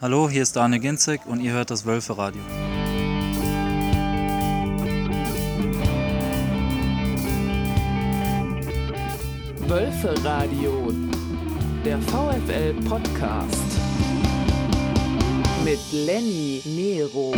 Hallo, hier ist Arne Ginzek und ihr hört das Wölfe-Radio. Wölfe-Radio, der VfL-Podcast mit Lenny Nero.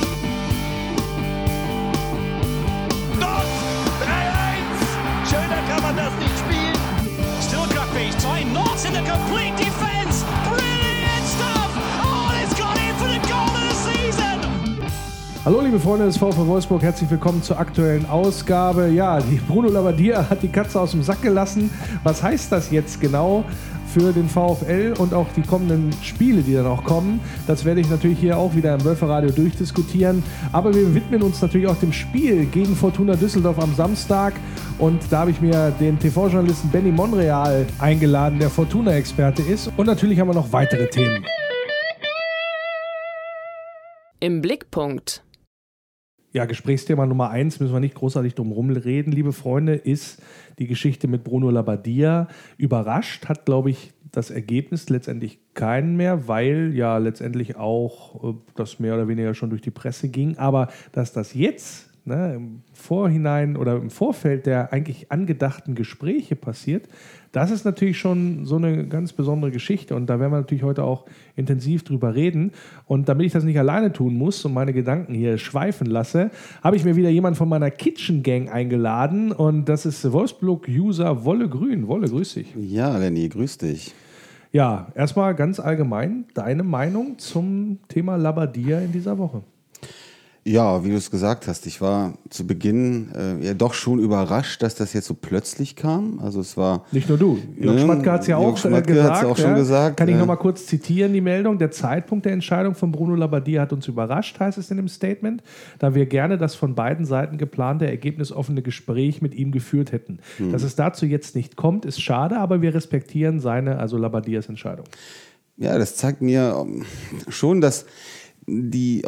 Dort! 3-1! Schöner kann man das nicht spielen. Still Duckface, trying Knox in the complete defense. Brilliant stuff! Oh, it's got in for the goal of the season! Hallo liebe Freunde des VfL Wolfsburg, herzlich willkommen zur aktuellen Ausgabe. Ja, die Bruno Labbadia hat die Katze aus dem Sack gelassen. Was heißt das jetzt genau für den VfL und auch die kommenden Spiele, die dann auch kommen? Das werde ich natürlich hier auch wieder im Wölfe-Radio durchdiskutieren. Aber wir widmen uns natürlich auch dem Spiel gegen Fortuna Düsseldorf am Samstag. Und da habe ich mir den TV-Journalisten Benny Monreal eingeladen, der Fortuna-Experte ist. Und natürlich haben wir noch weitere Themen. Im Blickpunkt. Ja, Gesprächsthema Nummer 1, müssen wir nicht großartig drum rumreden, liebe Freunde, ist die Geschichte mit Bruno Labbadia. Überrascht hat, glaube ich, das Ergebnis letztendlich keinen mehr, weil ja letztendlich auch das mehr oder weniger schon durch die Presse ging. Aber dass das jetzt im Vorhinein oder im Vorfeld der eigentlich angedachten Gespräche passiert, das ist natürlich schon so eine ganz besondere Geschichte und da werden wir natürlich heute auch intensiv drüber reden. Und damit ich das nicht alleine tun muss und meine Gedanken hier schweifen lasse, habe ich mir wieder jemanden von meiner Kitchen Gang eingeladen und das ist Wolfsburg-User Wolle Grün. Wolle, grüß dich. Ja, Lenny, grüß dich. Ja, erstmal ganz allgemein deine Meinung zum Thema Labbadia in dieser Woche. Ja, wie du es gesagt hast, ich war zu Beginn ja doch schon überrascht, dass das jetzt so plötzlich kam. Also es war... Nicht nur du. Jörg Schmatke hat es ja auch gesagt. Kann ich nochmal kurz zitieren, die Meldung. Der Zeitpunkt der Entscheidung von Bruno Labbadia hat uns überrascht, heißt es in dem Statement, da wir gerne das von beiden Seiten geplante, ergebnisoffene Gespräch mit ihm geführt hätten. Dass es dazu jetzt nicht kommt, ist schade, aber wir respektieren also Labbadias Entscheidung. Ja, das zeigt mir schon, dass die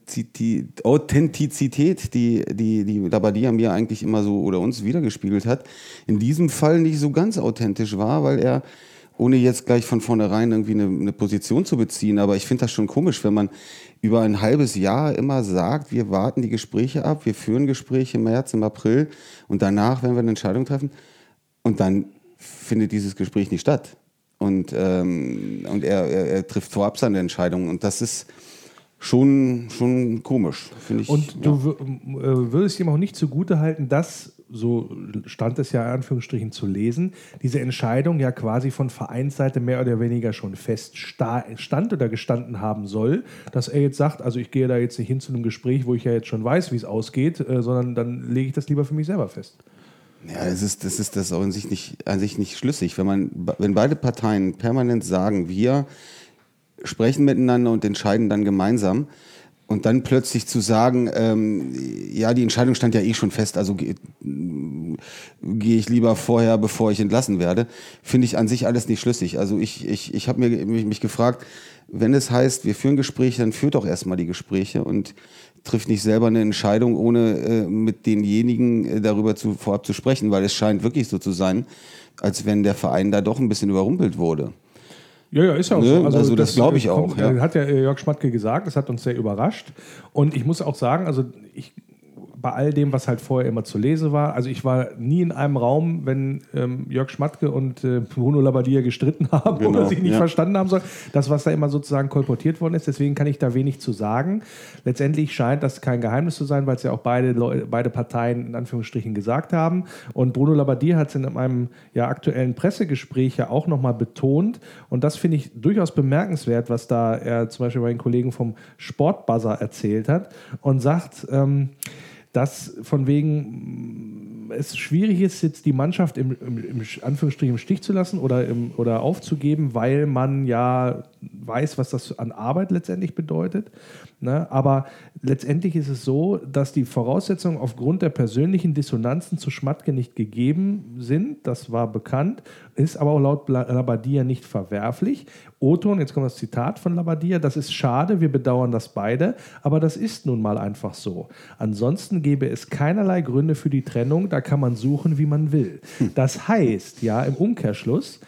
Authentizität, die Labbadia mir eigentlich immer so oder uns wiedergespiegelt hat, in diesem Fall nicht so ganz authentisch war, weil er, ohne jetzt gleich von vornherein irgendwie eine Position zu beziehen, aber ich finde das schon komisch, wenn man über ein halbes Jahr immer sagt, wir warten die Gespräche ab, wir führen Gespräche im März, im April und danach werden wir eine Entscheidung treffen und dann findet dieses Gespräch nicht statt. Und er trifft vorab seine Entscheidung und das ist schon komisch, finde ich. Und du würdest ihm auch nicht zugutehalten, dass, so stand es ja in Anführungsstrichen zu lesen, diese Entscheidung ja quasi von Vereinsseite mehr oder weniger schon fest stand oder gestanden haben soll, dass er jetzt sagt, also ich gehe da jetzt nicht hin zu einem Gespräch, wo ich ja jetzt schon weiß, wie es ausgeht, sondern dann lege ich das lieber für mich selber fest. Ja, das ist auch an sich nicht schlüssig. Wenn beide Parteien permanent sagen, wir sprechen miteinander und entscheiden dann gemeinsam und dann plötzlich zu sagen, ja, die Entscheidung stand ja eh schon fest, also gehe ich lieber vorher, bevor ich entlassen werde, finde ich an sich alles nicht schlüssig. Also ich habe mich gefragt, wenn es heißt, wir führen Gespräche, dann führt doch erstmal die Gespräche und trifft nicht selber eine Entscheidung, ohne mit denjenigen darüber vorab zu sprechen, weil es scheint wirklich so zu sein, als wenn der Verein da doch ein bisschen überrumpelt wurde. Ja, ist ja auch so. Also das glaube ich auch. Ja. Hat ja Jörg Schmatke gesagt, das hat uns sehr überrascht. Und ich muss auch sagen, also bei all dem, was halt vorher immer zu lesen war, also ich war nie in einem Raum, wenn Jörg Schmatke und Bruno Labbadia gestritten haben oder sich nicht verstanden haben sollen. Das, was da immer sozusagen kolportiert worden ist, deswegen kann ich da wenig zu sagen. Letztendlich scheint das kein Geheimnis zu sein, weil es ja auch beide Parteien in Anführungsstrichen gesagt haben. Und Bruno Labbadia hat es in einem aktuellen Pressegespräch ja auch nochmal betont. Und das finde ich durchaus bemerkenswert, was da er zum Beispiel bei den Kollegen vom Sportbuzzer erzählt hat und sagt, dass von wegen es schwierig ist, jetzt die Mannschaft im Anführungsstrichen im Stich zu lassen oder aufzugeben, weil man ja weiß, was das an Arbeit letztendlich bedeutet. Ne? Aber letztendlich ist es so, dass die Voraussetzungen aufgrund der persönlichen Dissonanzen zu Schmatke nicht gegeben sind. Das war bekannt, ist aber auch laut Labbadia nicht verwerflich. O-Ton, jetzt kommt das Zitat von Labbadia, das ist schade, wir bedauern das beide, aber das ist nun mal einfach so. Ansonsten gäbe es keinerlei Gründe für die Trennung, da kann man suchen, wie man will. Das heißt, ja, im Umkehrschluss,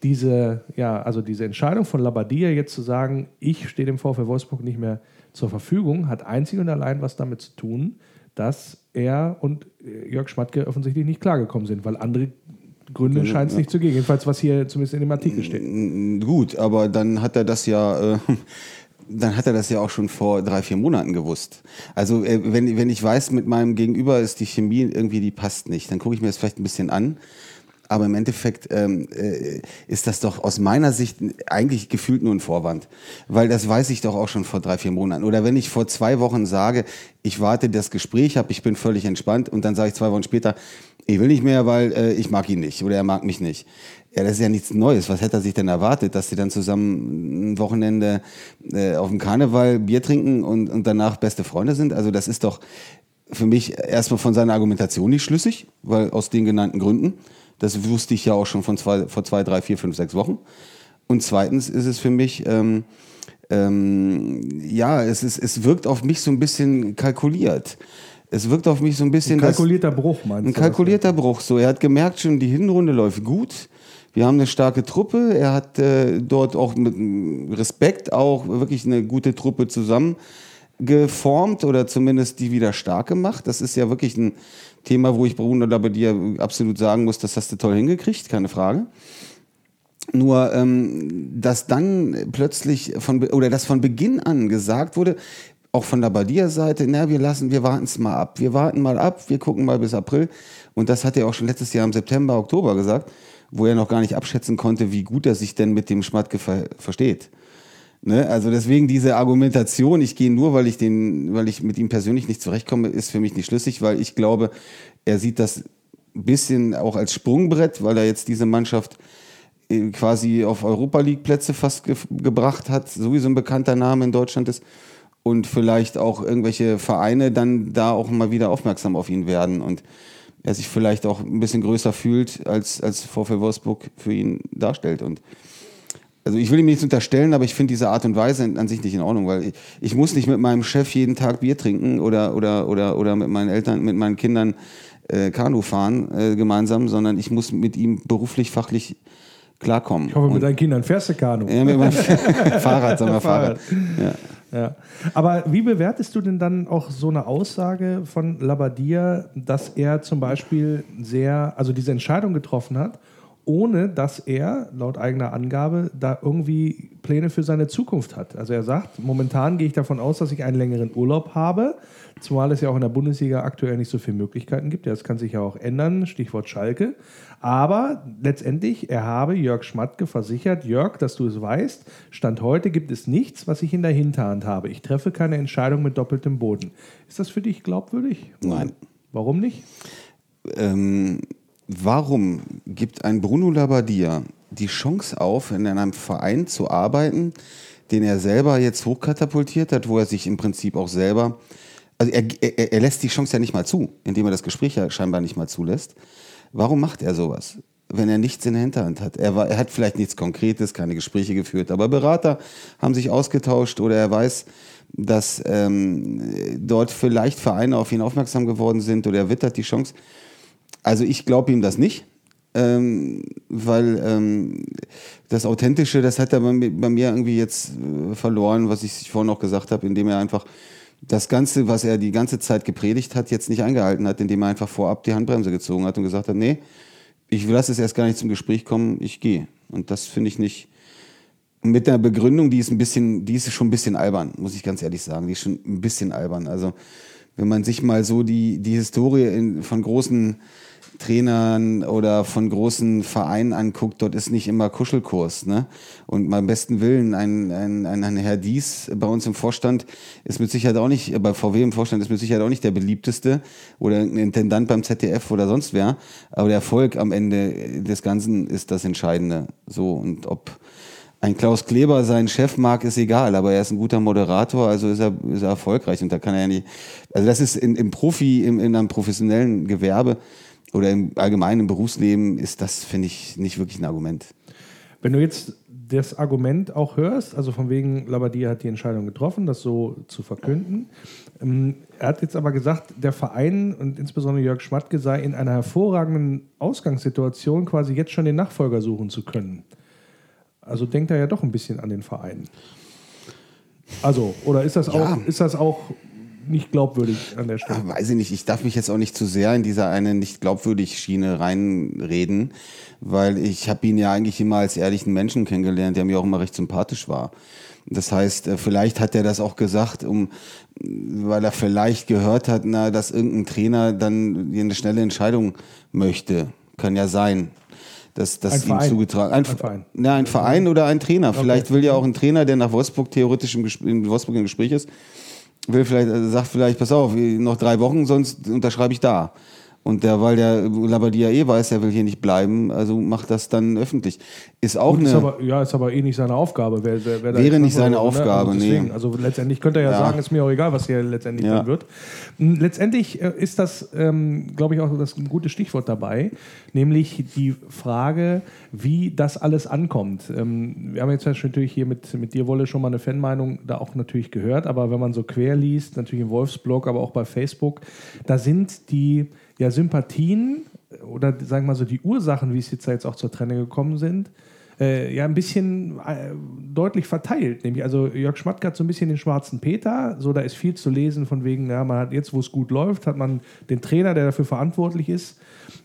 diese Entscheidung von Labadia jetzt zu sagen, ich stehe dem VfL Wolfsburg nicht mehr zur Verfügung, hat einzig und allein was damit zu tun, dass er und Jörg Schmatke offensichtlich nicht klargekommen sind, weil andere Gründe scheint es nicht zu geben. Jedenfalls, was hier zumindest in dem Artikel steht. Gut, aber dann hat er das ja auch schon vor 3-4 Monaten gewusst. Also wenn ich weiß, mit meinem Gegenüber ist die Chemie irgendwie, die passt nicht, dann gucke ich mir das vielleicht ein bisschen an. Aber im Endeffekt ist das doch aus meiner Sicht eigentlich gefühlt nur ein Vorwand. Weil das weiß ich doch auch schon vor 3-4 Monaten. Oder wenn ich vor 2 Wochen sage, ich warte das Gespräch ab, ich bin völlig entspannt und dann sage ich 2 Wochen später, ich will nicht mehr, weil ich mag ihn nicht oder er mag mich nicht. Ja, das ist ja nichts Neues. Was hätte er sich denn erwartet, dass sie dann zusammen ein Wochenende auf dem Karneval Bier trinken und danach beste Freunde sind? Also das ist doch für mich erstmal von seiner Argumentation nicht schlüssig, weil aus den genannten Gründen. Das wusste ich ja auch schon vor 2, 3, 4, 5, 6 Wochen. Und zweitens ist es für mich, es wirkt auf mich so ein bisschen kalkuliert. Es wirkt auf mich so ein bisschen... Ein kalkulierter Bruch, meinst du? Ein kalkulierter Bruch. So, er hat gemerkt schon, die Hinrunde läuft gut. Wir haben eine starke Truppe. Er hat dort auch mit Respekt auch wirklich eine gute Truppe zusammengeformt oder zumindest die wieder stark gemacht. Das ist ja wirklich ein Thema, wo ich Bruno Labbadia absolut sagen muss, das hast du toll hingekriegt, keine Frage. Nur, dass dann plötzlich von Beginn an gesagt wurde, auch von Labbadia-Seite, wir warten es mal ab. Wir warten mal ab, wir gucken mal bis April. Und das hat er auch schon letztes Jahr im September, Oktober gesagt, wo er noch gar nicht abschätzen konnte, wie gut er sich denn mit dem Schmatke versteht. Ne? Also deswegen diese Argumentation, ich gehe nur, weil ich mit ihm persönlich nicht zurechtkomme, ist für mich nicht schlüssig, weil ich glaube, er sieht das ein bisschen auch als Sprungbrett, weil er jetzt diese Mannschaft quasi auf Europa-League-Plätze fast gebracht hat, sowieso ein bekannter Name in Deutschland ist und vielleicht auch irgendwelche Vereine dann da auch mal wieder aufmerksam auf ihn werden und er sich vielleicht auch ein bisschen größer fühlt, als VfL Wolfsburg für ihn darstellt. Und also ich will ihm nichts unterstellen, aber ich finde diese Art und Weise an sich nicht in Ordnung, weil ich muss nicht mit meinem Chef jeden Tag Bier trinken oder mit meinen Eltern, mit meinen Kindern Kanu fahren gemeinsam, sondern ich muss mit ihm beruflich, fachlich klarkommen. Ich hoffe, mit deinen Kindern fährst du Kanu. Ja, mit meinem Fahrrad, sagen wir Fahrrad. Ja. Aber wie bewertest du denn dann auch so eine Aussage von Labbadia, dass er zum Beispiel diese Entscheidung getroffen hat, ohne dass er, laut eigener Angabe, da irgendwie Pläne für seine Zukunft hat. Also er sagt, momentan gehe ich davon aus, dass ich einen längeren Urlaub habe, zumal es ja auch in der Bundesliga aktuell nicht so viele Möglichkeiten gibt. Das kann sich ja auch ändern, Stichwort Schalke. Aber letztendlich, er habe Jörg Schmatke versichert, Jörg, dass du es weißt, Stand heute gibt es nichts, was ich in der Hinterhand habe. Ich treffe keine Entscheidung mit doppeltem Boden. Ist das für dich glaubwürdig? Nein. Warum nicht? Warum gibt ein Bruno Labbadia die Chance auf, in einem Verein zu arbeiten, den er selber jetzt hochkatapultiert hat, wo er sich im Prinzip auch selber, also er lässt die Chance ja nicht mal zu, indem er das Gespräch ja scheinbar nicht mal zulässt. Warum macht er sowas, wenn er nichts in der Hinterhand hat? Er hat vielleicht nichts Konkretes, keine Gespräche geführt, aber Berater haben sich ausgetauscht oder er weiß, dass dort vielleicht Vereine auf ihn aufmerksam geworden sind oder er wittert die Chance. Also ich glaube ihm das nicht, weil das Authentische, das hat er bei mir irgendwie jetzt verloren, was ich vorhin noch gesagt habe, indem er einfach das Ganze, was er die ganze Zeit gepredigt hat, jetzt nicht eingehalten hat, indem er einfach vorab die Handbremse gezogen hat und gesagt hat, nee, ich lasse es erst gar nicht zum Gespräch kommen, ich gehe. Und das finde ich nicht, mit der Begründung, die ist schon ein bisschen albern, muss ich ganz ehrlich sagen, die ist schon ein bisschen albern. Also wenn man sich mal so die Historie von großen Trainern oder von großen Vereinen anguckt, dort ist nicht immer Kuschelkurs, ne? Und beim besten Willen, ein Herr Dies bei uns im Vorstand ist mit Sicherheit auch nicht, bei VW im Vorstand ist mit Sicherheit auch nicht der beliebteste oder ein Intendant beim ZDF oder sonst wer, aber der Erfolg am Ende des Ganzen ist das Entscheidende. So, und ob ein Klaus Kleber seinen Chef mag, ist egal, aber er ist ein guter Moderator, also ist er erfolgreich und da kann er ja nicht, also das ist in einem professionellen Gewerbe oder im allgemeinen Berufsleben ist das, finde ich, nicht wirklich ein Argument. Wenn du jetzt das Argument auch hörst, also von wegen Labbadia hat die Entscheidung getroffen, das so zu verkünden. Er hat jetzt aber gesagt, der Verein und insbesondere Jörg Schmatke sei in einer hervorragenden Ausgangssituation, quasi jetzt schon den Nachfolger suchen zu können. Also denkt er ja doch ein bisschen an den Verein. Also, oder ist das auch nicht glaubwürdig an der Stelle? Ja, weiß ich nicht. Ich darf mich jetzt auch nicht zu sehr in diese eine nicht glaubwürdig Schiene reinreden, weil ich habe ihn ja eigentlich immer als ehrlichen Menschen kennengelernt, der mir auch immer recht sympathisch war. Das heißt, vielleicht hat er das auch gesagt, weil er vielleicht gehört hat, dass irgendein Trainer dann eine schnelle Entscheidung möchte. Kann ja sein. Dass ihm zugetragen. Ein Verein oder ein Trainer. Okay. Vielleicht will ja auch ein Trainer, der nach Wolfsburg theoretisch in Wolfsburg im Gespräch ist, sagt vielleicht, pass auf, noch 3 Wochen, sonst unterschreibe ich da. Und weil der Labbadia weiß, er will hier nicht bleiben, also macht das dann öffentlich. Ist auch ist aber nicht seine Aufgabe. Wäre nicht seine Aufgabe, also deswegen, also letztendlich könnte er ja sagen, ist mir auch egal, was hier letztendlich dann wird. Letztendlich ist das, glaube ich, auch das ein gutes Stichwort dabei, nämlich die Frage, wie das alles ankommt. Wir haben jetzt natürlich hier mit dir, Wolle, schon mal eine Fanmeinung da auch natürlich gehört, aber wenn man so quer liest, natürlich im Wolfsblog, aber auch bei Facebook, da sind die Sympathien oder sagen wir mal so die Ursachen, wie es jetzt auch zur Trennung gekommen sind, ein bisschen deutlich verteilt. Nämlich, also Jörg Schmatke hat so ein bisschen den schwarzen Peter, so da ist viel zu lesen von wegen, man hat jetzt, wo es gut läuft, hat man den Trainer, der dafür verantwortlich ist,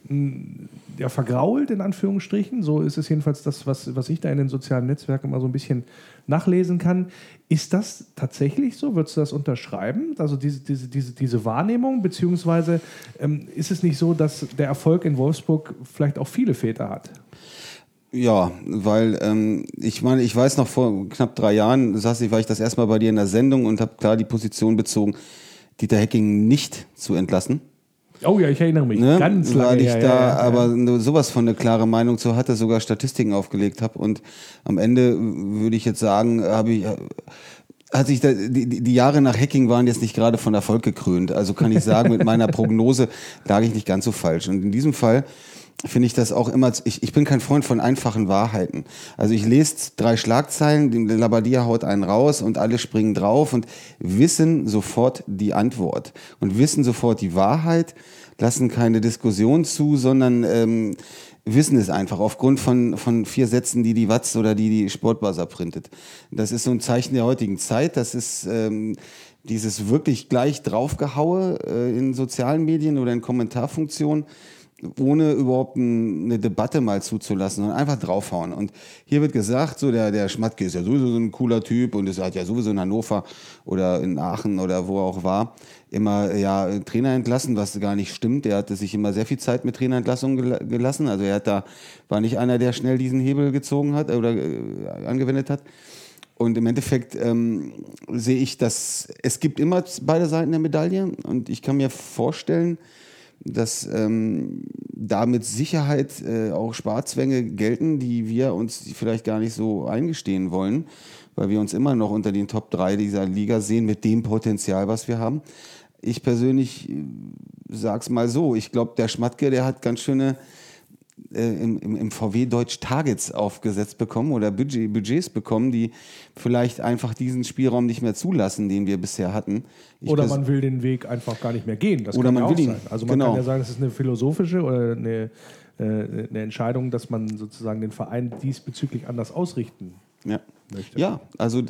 vergrault, in Anführungsstrichen. So ist es jedenfalls das, was ich da in den sozialen Netzwerken mal so ein bisschen nachlesen kann. Ist das tatsächlich so? Würdest du das unterschreiben? Also diese Wahrnehmung, beziehungsweise ist es nicht so, dass der Erfolg in Wolfsburg vielleicht auch viele Väter hat? Ja, weil ich weiß noch, vor knapp 3 Jahren war ich das erste Mal bei dir in der Sendung und habe klar die Position bezogen, Dieter Hecking nicht zu entlassen. Oh ja, ich erinnere mich. Ganz lange weil ich aber sowas von eine klare Meinung zu hatte, sogar Statistiken aufgelegt habe. Und am Ende würde ich jetzt sagen, hat sich die Jahre nach Hecking waren jetzt nicht gerade von Erfolg gekrönt. Also kann ich sagen, mit meiner Prognose lag ich nicht ganz so falsch. Und in diesem Fall finde ich das auch immer, ich bin kein Freund von einfachen Wahrheiten. Also ich lese 3 Schlagzeilen, der Labbadia haut einen raus und alle springen drauf und wissen sofort die Antwort und wissen sofort die Wahrheit, lassen keine Diskussion zu, sondern wissen es einfach aufgrund von 4 Sätzen, die Watz oder die Sportbuzzer printet. Das ist so ein Zeichen der heutigen Zeit, das ist dieses wirklich gleich draufgehaue in sozialen Medien oder in Kommentarfunktionen, ohne überhaupt eine Debatte mal zuzulassen, sondern einfach draufhauen. Und hier wird gesagt, so der Schmatke ist ja sowieso so ein cooler Typ und es hat ja sowieso in Hannover oder in Aachen oder wo er auch war, immer Trainer entlassen, was gar nicht stimmt. Er hatte sich immer sehr viel Zeit mit Trainerentlassungen gelassen. Also war nicht einer, der schnell diesen Hebel gezogen hat oder angewendet hat. Und im Endeffekt sehe ich, dass es gibt immer beide Seiten der Medaille und ich kann mir vorstellen, dass da mit Sicherheit auch Sparzwänge gelten, die wir uns vielleicht gar nicht so eingestehen wollen, weil wir uns immer noch unter den Top 3 dieser Liga sehen mit dem Potenzial, was wir haben. Ich persönlich sag's mal so, ich glaube, der Schmatke, der hat ganz schöne im VW Deutsch Targets aufgesetzt bekommen oder Budgets bekommen, die vielleicht einfach diesen Spielraum nicht mehr zulassen, den wir bisher hatten. Oder man will den Weg einfach gar nicht mehr gehen. Das kann ja auch sein. Also man kann ja sagen, das ist eine philosophische oder eine Entscheidung, dass man sozusagen den Verein diesbezüglich anders ausrichten möchte. Ja, also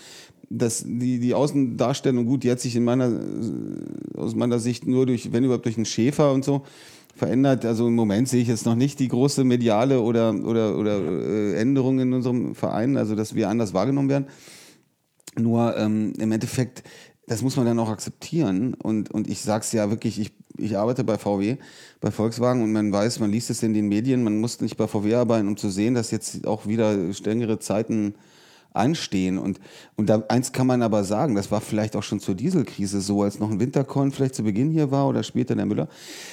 die Außendarstellung, gut, die hat sich aus meiner Sicht nur durch einen Schäfer und so verändert. Also im Moment sehe ich jetzt noch nicht die große mediale oder Änderung in unserem Verein, also dass wir anders wahrgenommen werden. Nur im Endeffekt, das muss man dann auch akzeptieren. Und ich sage es ja wirklich, ich arbeite bei VW, bei Volkswagen und man liest es in den Medien, man muss nicht bei VW arbeiten, um zu sehen, dass jetzt auch wieder strengere Zeiten anstehen. Und da eins kann man aber sagen, das war vielleicht auch schon zur Dieselkrise so, als noch ein Winterkorn vielleicht zu Beginn hier war oder später der Müller.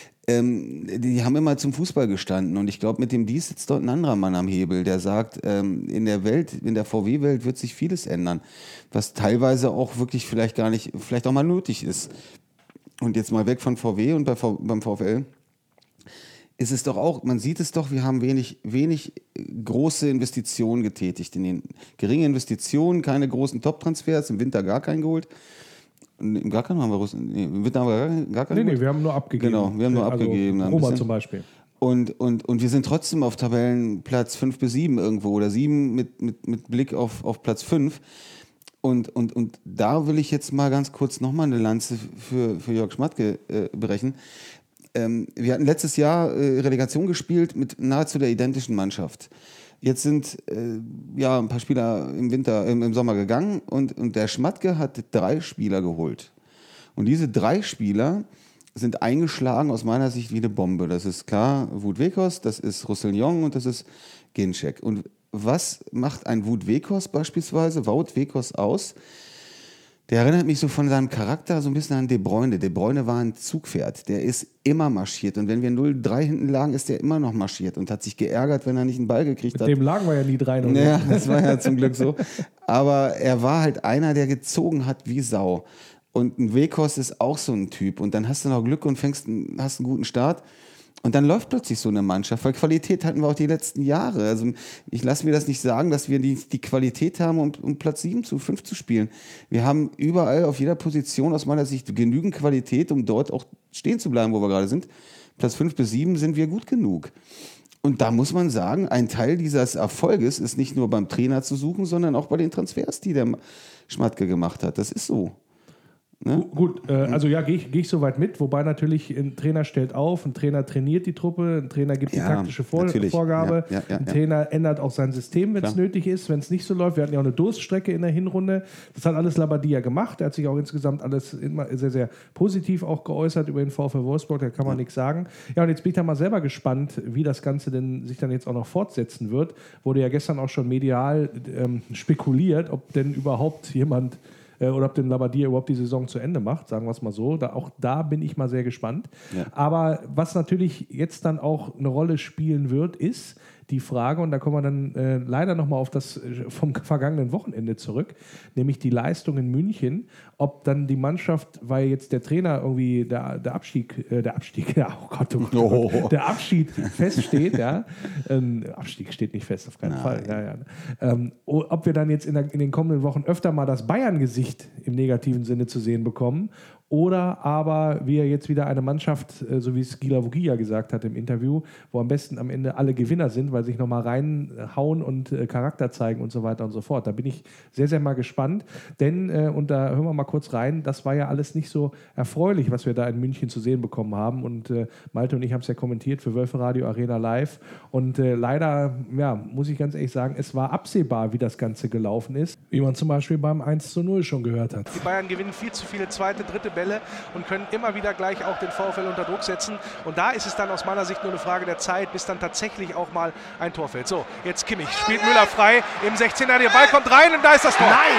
Die haben immer zum Fußball gestanden und ich glaube, mit dem Dies sitzt dort ein anderer Mann am Hebel, der sagt, in der VW-Welt wird sich vieles ändern, was teilweise auch wirklich vielleicht auch mal nötig ist. Und jetzt mal weg von VW und beim VfL ist es doch auch, man sieht es doch, wir haben wenig große Investitionen getätigt, geringe Investitionen, keine großen Top-Transfers, im Winter gar keinen geholt. Im Winter haben wir gar keinen. Nee, wir haben nur abgegeben. Genau, wir haben nur abgegeben. Roma zum Beispiel. Und wir sind trotzdem auf Tabellenplatz 5 bis 7 irgendwo oder 7 mit Blick auf Platz 5. Und da will ich jetzt mal ganz kurz nochmal eine Lanze für Jörg Schmatke brechen. Wir hatten letztes Jahr Relegation gespielt mit nahezu der identischen Mannschaft. Jetzt sind ein paar Spieler im Sommer gegangen und der Schmatke hat 3 Spieler geholt. Und diese 3 Spieler sind eingeschlagen aus meiner Sicht wie eine Bombe. Das ist klar Wout Weghorst, das ist Roussillon und das ist Ginczek. Und was macht ein Wout Weghorst beispielsweise, Wout Weghorst aus? Der erinnert mich so von seinem Charakter so ein bisschen an De Bruyne. De Bruyne war ein Zugpferd, der ist immer marschiert. Und wenn wir 0-3 hinten lagen, ist der immer noch marschiert und hat sich geärgert, wenn er nicht einen Ball gekriegt hat. Mit dem lagen wir ja nie 3-0. Ja, das war ja zum Glück so. Aber er war halt einer, der gezogen hat wie Sau. Und ein Weghorst ist auch so ein Typ. Und dann hast du noch Glück und hast einen guten Start. Und dann läuft plötzlich so eine Mannschaft, weil Qualität hatten wir auch die letzten Jahre. Also ich lasse mir das nicht sagen, dass wir die Qualität haben, um Platz 7 zu 5 zu spielen. Wir haben überall auf jeder Position aus meiner Sicht genügend Qualität, um dort auch stehen zu bleiben, wo wir gerade sind. Platz 5 bis 7 sind wir gut genug. Und da muss man sagen, ein Teil dieses Erfolges ist nicht nur beim Trainer zu suchen, sondern auch bei den Transfers, die der Schmatke gemacht hat. Das ist so. Ne? Gut, also ja, gehe ich soweit mit, wobei natürlich ein Trainer stellt auf, ein Trainer trainiert die Truppe, ein Trainer gibt die taktische Vorgabe, ein Trainer ändert auch sein System, wenn es nötig ist, wenn es nicht so läuft. Wir hatten ja auch eine Durststrecke in der Hinrunde, das hat alles Labbadia gemacht, er hat sich auch insgesamt alles immer sehr, sehr positiv auch geäußert über den VfL Wolfsburg, da kann man nichts sagen. Ja, und jetzt bin ich da mal selber gespannt, wie das Ganze denn sich dann jetzt auch noch fortsetzen wird. Wurde ja gestern auch schon medial spekuliert, ob denn überhaupt jemand oder ob denn Labbadia überhaupt die Saison zu Ende macht, sagen wir es mal so. Auch da bin ich mal sehr gespannt. Ja. Aber was natürlich jetzt dann auch eine Rolle spielen wird, ist die Frage, und da kommen wir dann leider nochmal auf das vom vergangenen Wochenende zurück, nämlich die Leistung in München, ob dann die Mannschaft, weil jetzt der Trainer irgendwie der Abstieg, ja, oh Gott, der Abschied feststeht, ja, Abstieg steht nicht fest, auf keinen Fall, ja. Ob wir dann jetzt in den kommenden Wochen öfter mal das Bayern-Gesicht im negativen Sinne zu sehen bekommen, oder aber wir jetzt wieder eine Mannschaft, so wie es Gila Vogia gesagt hat im Interview, wo am besten am Ende alle Gewinner sind, weil sie sich nochmal reinhauen und Charakter zeigen und so weiter und so fort. Da bin ich sehr, sehr mal gespannt, denn, und da hören wir mal kurz rein, das war ja alles nicht so erfreulich, was wir da in München zu sehen bekommen haben, und Malte und ich haben es ja kommentiert für Wölferadio Arena Live, und leider, ja, muss ich ganz ehrlich sagen, es war absehbar, wie das Ganze gelaufen ist, wie man zum Beispiel beim 1:0 schon gehört hat. Die Bayern gewinnen viel zu viele zweite, dritte Bälle und können immer wieder gleich auch den VfL unter Druck setzen. Und da ist es dann aus meiner Sicht nur eine Frage der Zeit, bis dann tatsächlich auch mal ein Tor fällt. So, jetzt Kimmich spielt Müller frei im 16er. Der Ball kommt rein und da ist das Tor. Nein!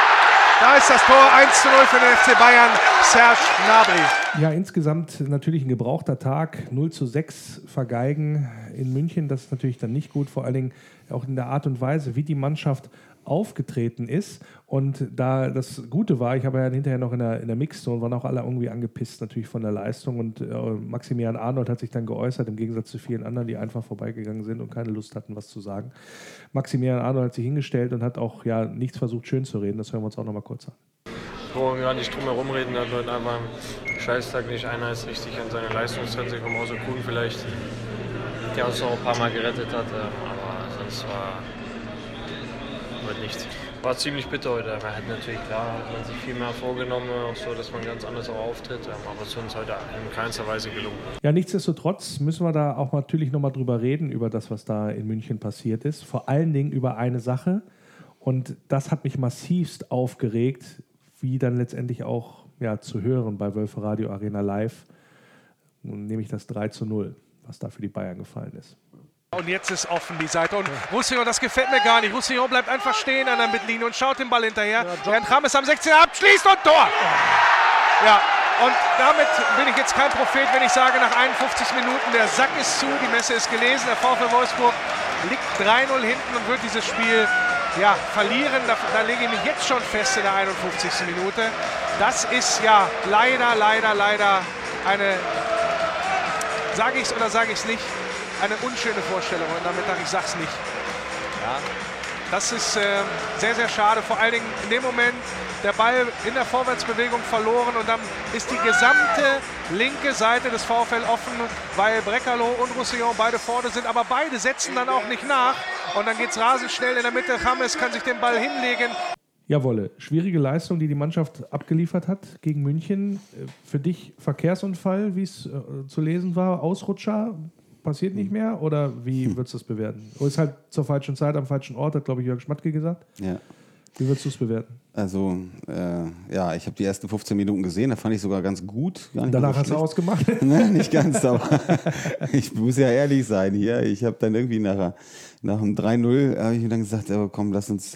Da ist das Tor, 1:0 für den FC Bayern, Serge Gnabry. Ja, insgesamt natürlich ein gebrauchter Tag, 0:6 vergeigen in München. Das ist natürlich dann nicht gut, vor allen Dingen auch in der Art und Weise, wie die Mannschaft aufgetreten ist. Und da das Gute war, ich habe ja hinterher noch in der Mixzone, waren auch alle irgendwie angepisst natürlich von der Leistung, und Maximilian Arnold hat sich dann geäußert, im Gegensatz zu vielen anderen, die einfach vorbeigegangen sind und keine Lust hatten, was zu sagen. Maximilian Arnold hat sich hingestellt und hat auch nichts versucht, schön zu reden. Das hören wir uns auch noch mal kurz an. Wo wir nicht drum herum reden, da wird einfach am Scheißtag nicht einer ist richtig an seine Leistungsgrenze gekommen, außer Kuhn vielleicht, der uns noch ein paar Mal gerettet hat, aber sonst war nichts. War ziemlich bitter heute. Man hat natürlich, klar, hat man sich viel mehr vorgenommen, auch so, dass man ganz anders auch auftritt, aber es ist uns heute in keinster Weise gelungen. Ja, nichtsdestotrotz müssen wir da auch natürlich nochmal drüber reden, über das, was da in München passiert ist. Vor allen Dingen über eine Sache, und das hat mich massivst aufgeregt, wie dann letztendlich auch zu hören bei Wölferadio Arena Live, nämlich das 3:0, was da für die Bayern gefallen ist. Und jetzt ist offen die Seite, und Roussillon, das gefällt mir gar nicht. Roussillon bleibt einfach stehen an der Mittellinie und schaut den Ball hinterher. Während Rames am 16er abschließt und Tor. Ja, und damit bin ich jetzt kein Prophet, wenn ich sage, nach 51 Minuten, der Sack ist zu, die Messe ist gelesen. Der VfL Wolfsburg liegt 3:0 hinten und wird dieses Spiel verlieren. Da lege ich mich jetzt schon fest in der 51. Minute. Das ist leider eine, sage ich es oder sage ich es nicht, eine unschöne Vorstellung, und damit ich sag's nicht. Ja. Das ist sehr, sehr schade. Vor allen Dingen in dem Moment der Ball in der Vorwärtsbewegung verloren und dann ist die gesamte linke Seite des VfL offen, weil Breckerloh und Roussillon beide vorne sind, aber beide setzen dann auch nicht nach und dann geht es rasend schnell in der Mitte. James kann sich den Ball hinlegen. Ja, Wolle, schwierige Leistung, die die Mannschaft abgeliefert hat gegen München. Für dich Verkehrsunfall, wie es zu lesen war, Ausrutscher, passiert nicht mehr? Oder wie würdest du das bewerten? Oder ist halt zur falschen Zeit am falschen Ort, hat, glaube ich, Jörg Schmatke gesagt. Ja. Wie würdest du es bewerten? Also, ich habe die ersten 15 Minuten gesehen, da fand ich sogar ganz gut. Und danach hast du ausgemacht? Ne, nicht ganz, aber ich muss ja ehrlich sein hier. Ich habe dann irgendwie nach dem 3-0 habe ich mir dann gesagt, komm, lass uns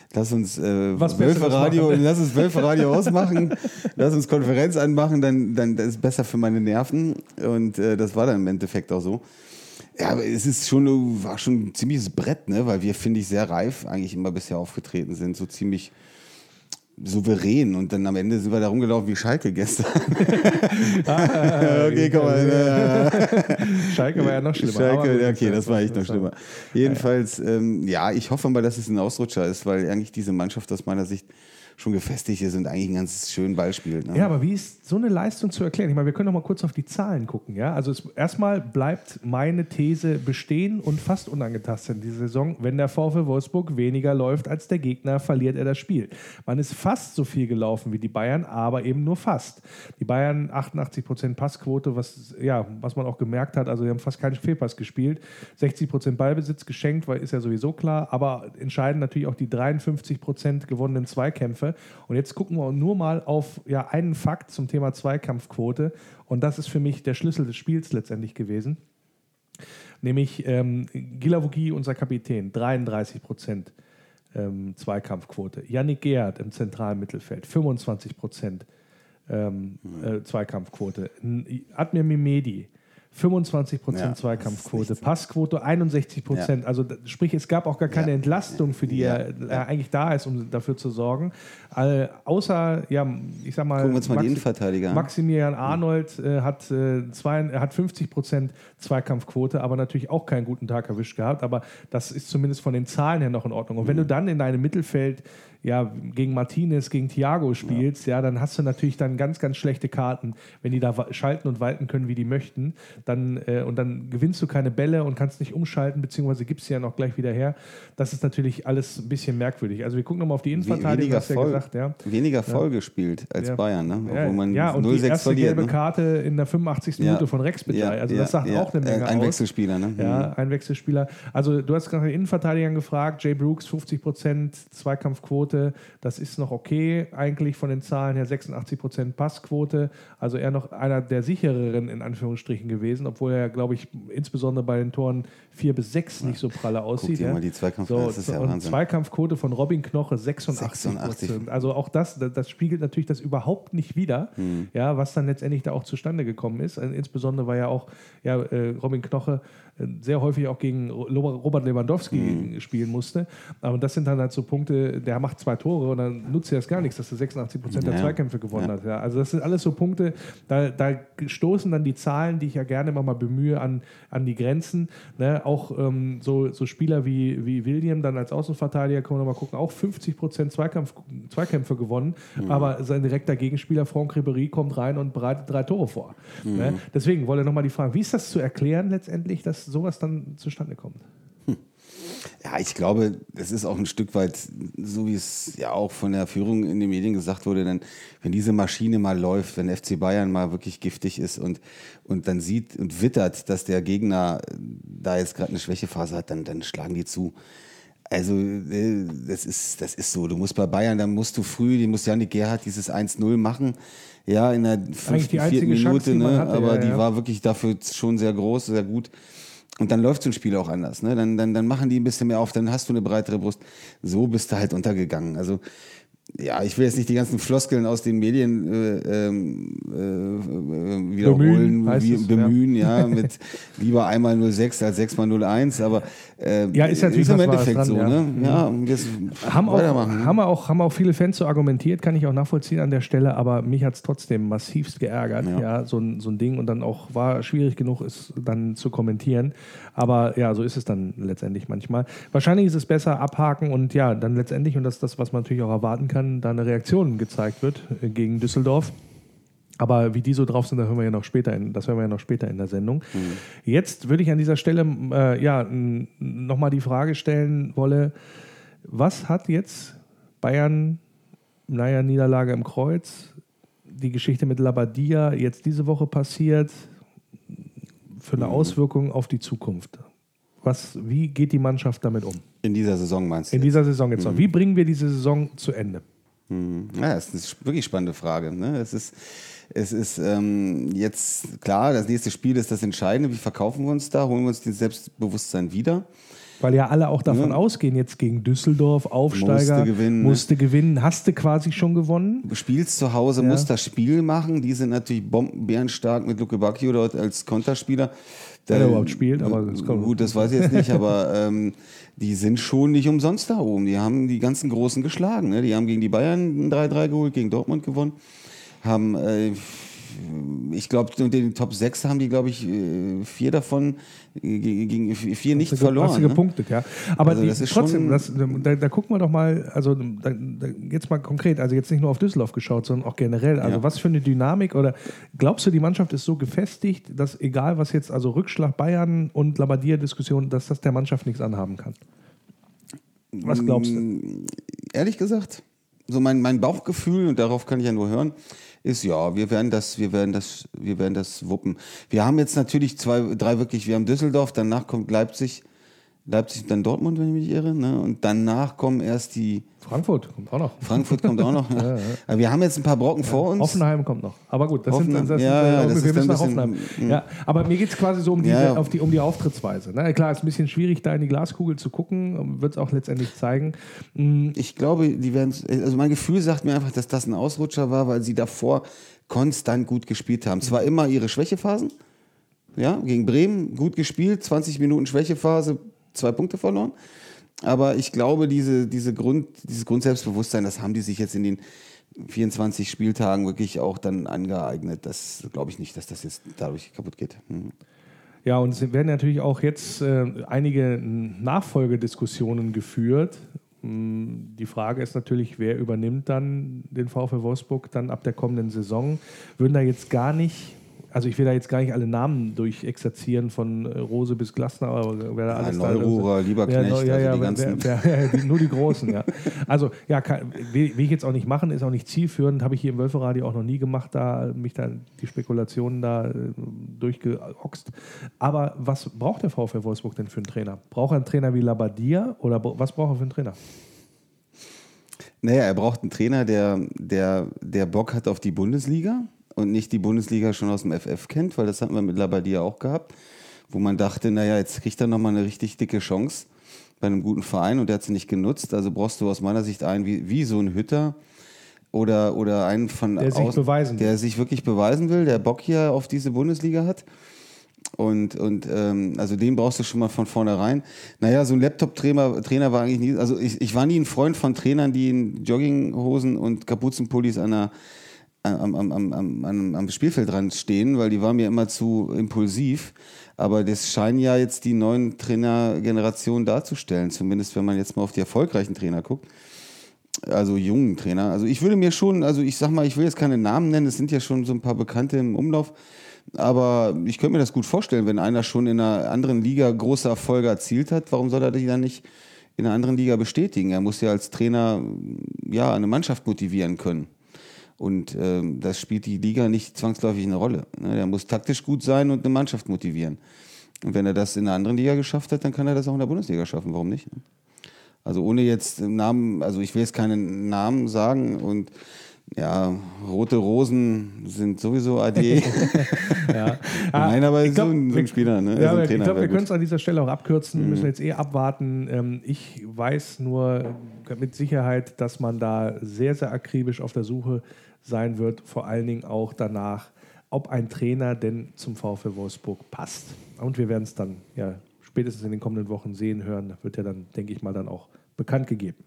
Wölferadio ausmachen, lass uns Konferenz anmachen, dann das ist besser für meine Nerven. Und das war dann im Endeffekt auch so. Ja, aber es ist war schon ein ziemliches Brett, ne? Weil wir, finde ich, sehr reif eigentlich immer bisher aufgetreten sind, so ziemlich souverän. Und dann am Ende sind wir da rumgelaufen wie Schalke gestern. Okay, komm mal. Schalke war ja noch schlimmer. Schalke, okay, das war echt noch schlimmer. Jedenfalls, ich hoffe mal, dass es ein Ausrutscher ist, weil eigentlich diese Mannschaft aus meiner Sicht schon gefestigt ist und eigentlich einen ganz schönen Ball spielt. Ne? Ja, aber wie ist so eine Leistung zu erklären? Ich meine, wir können noch mal kurz auf die Zahlen gucken. Ja? Also erstmal bleibt meine These bestehen und fast unangetastet in dieser Saison. Wenn der VfL Wolfsburg weniger läuft als der Gegner, verliert er das Spiel. Man ist fast so viel gelaufen wie die Bayern, aber eben nur fast. Die Bayern 88% Passquote, was man auch gemerkt hat. Also sie haben fast keinen Fehlpass gespielt. 60% Ballbesitz geschenkt, weil ist ja sowieso klar. Aber entscheidend natürlich auch die 53% gewonnenen Zweikämpfe. Und jetzt gucken wir nur mal auf einen Fakt zum Thema Zweikampfquote. Und das ist für mich der Schlüssel des Spiels letztendlich gewesen. Nämlich Guilavogui, unser Kapitän, 33% Zweikampfquote. Yannick Gerhardt im zentralen Mittelfeld, 25% Zweikampfquote. Admir Mehmedi, 25% Zweikampfquote, Passquote 61%. Ja. Also sprich, es gab auch gar keine Entlastung, für die er eigentlich da ist, um dafür zu sorgen. Außer, ich sag mal, gucken wir uns mal die Innenverteidiger an. Maximilian Arnold hat 50% Zweikampfquote, aber natürlich auch keinen guten Tag erwischt gehabt. Aber das ist zumindest von den Zahlen her noch in Ordnung. Und wenn du dann in deinem Mittelfeld gegen Martinez, gegen Thiago spielst, dann hast du natürlich dann ganz, ganz schlechte Karten, wenn die da schalten und walten können, wie die möchten. Und dann gewinnst du keine Bälle und kannst nicht umschalten, beziehungsweise gibst sie ja noch gleich wieder her. Das ist natürlich alles ein bisschen merkwürdig. Also wir gucken nochmal auf die Innenverteidigung, hast du ja gesagt. Weniger voll gespielt als Bayern, ne? Obwohl man und 0-6 die erste verliert, gelbe Karte in der 85. Minute von Rex Bejai. Also das sagt auch eine Menge aus. Ein Wechselspieler, ne? Ja, ein Wechselspieler. Also du hast gerade den Innenverteidigern gefragt, Jay Brooks 50% Zweikampfquote, das ist noch okay, eigentlich von den Zahlen her 86% Passquote, also eher noch einer der sichereren in Anführungsstrichen gewesen, obwohl er, glaube ich, insbesondere bei den Toren 4 bis 6 nicht so pralle aussieht. Guck dir mal die Zweikampfquote, das ist ja Wahnsinn. Zweikampfquote von Robin Knoche 86%. Also auch das spiegelt natürlich das überhaupt nicht wider, was dann letztendlich da auch zustande gekommen ist. Insbesondere war ja auch Robin Knoche sehr häufig auch gegen Robert Lewandowski spielen musste. Aber das sind dann halt so Punkte, der macht 2 Tore und dann nutzt er das gar nichts, dass er 86% der Zweikämpfe gewonnen hat. Ja. Also das sind alles so Punkte, da stoßen dann die Zahlen, die ich ja gerne immer mal bemühe, an die Grenzen. Ne? Auch so Spieler wie William dann als Außenverteidiger, können wir noch mal gucken, auch 50% Zweikämpfe gewonnen, aber sein direkter Gegenspieler Franck Ribéry kommt rein und bereitet 3 Tore vor. Ne? Deswegen wollte ich nochmal die Frage, wie ist das zu erklären letztendlich, dass sowas dann zustande kommt? Ja, ich glaube, es ist auch ein Stück weit, so wie es ja auch von der Führung in den Medien gesagt wurde, denn wenn diese Maschine mal läuft, wenn FC Bayern mal wirklich giftig ist und dann sieht und wittert, dass der Gegner da jetzt gerade eine Schwächephase hat, dann schlagen die zu. Also das ist so. Du musst bei Bayern, dann musst du früh, Yannick Gerhardt dieses 1-0 machen. Ja, in der 4. Minute, ne? Hatte, aber die war wirklich dafür schon sehr groß, sehr gut. Und dann läuft so ein Spiel auch anders. Ne? Dann machen die ein bisschen mehr auf, dann hast du eine breitere Brust. So bist du halt untergegangen. Also Ja, ich will jetzt nicht die ganzen Floskeln aus den Medien wiederholen, bemühen, ja, mit lieber einmal 06 als 6 mal 01, aber ist natürlich im Endeffekt dran, so, ja. ne? Ja, und jetzt haben weitermachen. auch viele Fans so argumentiert, kann ich auch nachvollziehen an der Stelle, aber mich hat es trotzdem massivst geärgert, ja, so ein Ding, und dann auch war schwierig genug, es dann zu kommentieren, aber ja, so ist es dann letztendlich manchmal. Wahrscheinlich ist es besser abhaken und ja, dann letztendlich, und das ist das, was man natürlich auch erwarten kann, da eine Reaktion gezeigt wird gegen Düsseldorf. Aber wie die so drauf sind, das hören wir ja noch später in der Sendung. Jetzt würde ich an dieser Stelle nochmal die Frage stellen wollen, was hat jetzt Bayern, Niederlage im Kreuz, die Geschichte mit Labadia jetzt diese Woche passiert, für eine Auswirkung auf die Zukunft? Wie geht die Mannschaft damit um? In dieser Saison meinst du? In dieser Saison jetzt noch. Wie bringen wir diese Saison zu Ende? Ja, das ist eine wirklich spannende Frage. Ne? Es ist jetzt klar, das nächste Spiel ist das Entscheidende. Wie verkaufen wir uns da? Holen wir uns das Selbstbewusstsein wieder? Weil ja alle auch davon ausgehen, jetzt gegen Düsseldorf, Aufsteiger, musste gewinnen. Hast du quasi schon gewonnen? Du spielst zu Hause, musst das Spiel machen. Die sind natürlich bärenstark mit Luke Bacchio dort als Konterspieler. Wenn er überhaupt spielt, aber gut, das weiß ich jetzt nicht, aber die sind schon nicht umsonst da oben. Die haben die ganzen Großen geschlagen. Ne? Die haben gegen die Bayern ein 3-3 geholt, gegen Dortmund gewonnen. Haben, ich glaube, in den Top 6 haben die, glaube ich, 4 davon gegen 4 nicht verloren. Hast du gepunktet, ja. Aber also das ist trotzdem, da gucken wir doch mal, also jetzt mal konkret, also jetzt nicht nur auf Düsseldorf geschaut, sondern auch generell. Also was für eine Dynamik, oder glaubst du, die Mannschaft ist so gefestigt, dass egal was jetzt, also Rückschlag Bayern und Labadia-Diskussion, dass das der Mannschaft nichts anhaben kann? Was glaubst du? Ehrlich gesagt, so mein Bauchgefühl, und darauf kann ich ja nur hören, ist ja, wir werden das wuppen. Wir haben jetzt natürlich 2, 3 wirklich, wir haben Düsseldorf, danach kommt Leipzig, dann Dortmund, wenn ich mich nicht irre, ne? Und danach kommen erst die... Frankfurt kommt auch noch. Ja. Aber wir haben jetzt ein paar Brocken vor uns. Hoffenheim kommt noch. Aber gut, wir müssen nach Hoffenheim. Ja, aber mir geht es quasi so um die Auftrittsweise. Ne? Klar, ist ein bisschen schwierig, da in die Glaskugel zu gucken, wird es auch letztendlich zeigen. Ich glaube, also mein Gefühl sagt mir einfach, dass das ein Ausrutscher war, weil sie davor konstant gut gespielt haben. Zwar immer ihre Schwächephasen, ja, gegen Bremen gut gespielt, 20 Minuten Schwächephase, 2 Punkte verloren. Aber ich glaube, dieses Grundselbstbewusstsein, das haben die sich jetzt in den 24 Spieltagen wirklich auch dann angeeignet. Das glaube ich nicht, dass das jetzt dadurch kaputt geht. Ja, und es werden natürlich auch jetzt einige Nachfolgediskussionen geführt. Die Frage ist natürlich, wer übernimmt dann den VfL Wolfsburg dann ab der kommenden Saison? Würden da jetzt gar nicht... Also ich will da jetzt gar nicht alle Namen durchexerziere, von Rose bis Glasner, aber wer da alles Neururer, Lieberknecht, die ganzen... nur die Großen, ja. Also ja, will ich jetzt auch nicht machen, ist auch nicht zielführend, habe ich hier im Wölferadio auch noch nie gemacht, mich da die Spekulationen da durchgeoxt. Aber was braucht der VfL Wolfsburg denn für einen Trainer? Braucht er einen Trainer wie Labadia oder was braucht er für einen Trainer? Naja, er braucht einen Trainer, der Bock hat auf die Bundesliga und nicht die Bundesliga schon aus dem FF kennt, weil das hatten wir mit Labadia auch gehabt, wo man dachte, naja, jetzt kriegt er nochmal eine richtig dicke Chance bei einem guten Verein, und der hat sie nicht genutzt. Also brauchst du aus meiner Sicht einen wie so ein Hütter oder einen von außen, der sich wirklich beweisen will, der Bock hier auf diese Bundesliga hat. Und also den brauchst du schon mal von vornherein. Naja, so ein Laptop-Trainer war eigentlich nie, also ich war nie ein Freund von Trainern, die in Jogginghosen und Kapuzenpullis am Spielfeldrand stehen, weil die waren mir immer zu impulsiv. Aber das scheinen ja jetzt die neuen Trainergenerationen darzustellen, zumindest wenn man jetzt mal auf die erfolgreichen Trainer guckt. Also jungen Trainer. Also ich würde mir schon, also ich sag mal, ich will jetzt keine Namen nennen, es sind ja schon so ein paar Bekannte im Umlauf, aber ich könnte mir das gut vorstellen, wenn einer schon in einer anderen Liga große Erfolge erzielt hat, warum soll er die dann nicht in einer anderen Liga bestätigen? Er muss ja als Trainer eine Mannschaft motivieren können. Und das spielt die Liga nicht zwangsläufig eine Rolle. Ne? Er muss taktisch gut sein und eine Mannschaft motivieren. Und wenn er das in einer anderen Liga geschafft hat, dann kann er das auch in der Bundesliga schaffen. Warum nicht? Ne? Also ohne jetzt Namen, also ich will jetzt keinen Namen sagen, Ja, rote Rosen sind sowieso AD. Ja. Nein, aber Ich glaub, so ein Spieler, ne? Ja, so ein ich Trainer glaube, wir wäre können es gut. an dieser Stelle auch abkürzen, müssen jetzt abwarten. Ich weiß nur mit Sicherheit, dass man da sehr, sehr akribisch auf der Suche sein wird, vor allen Dingen auch danach, ob ein Trainer denn zum VfL Wolfsburg passt. Und wir werden es dann ja spätestens in den kommenden Wochen sehen, hören. Das wird ja dann, denke ich mal, dann auch bekannt gegeben.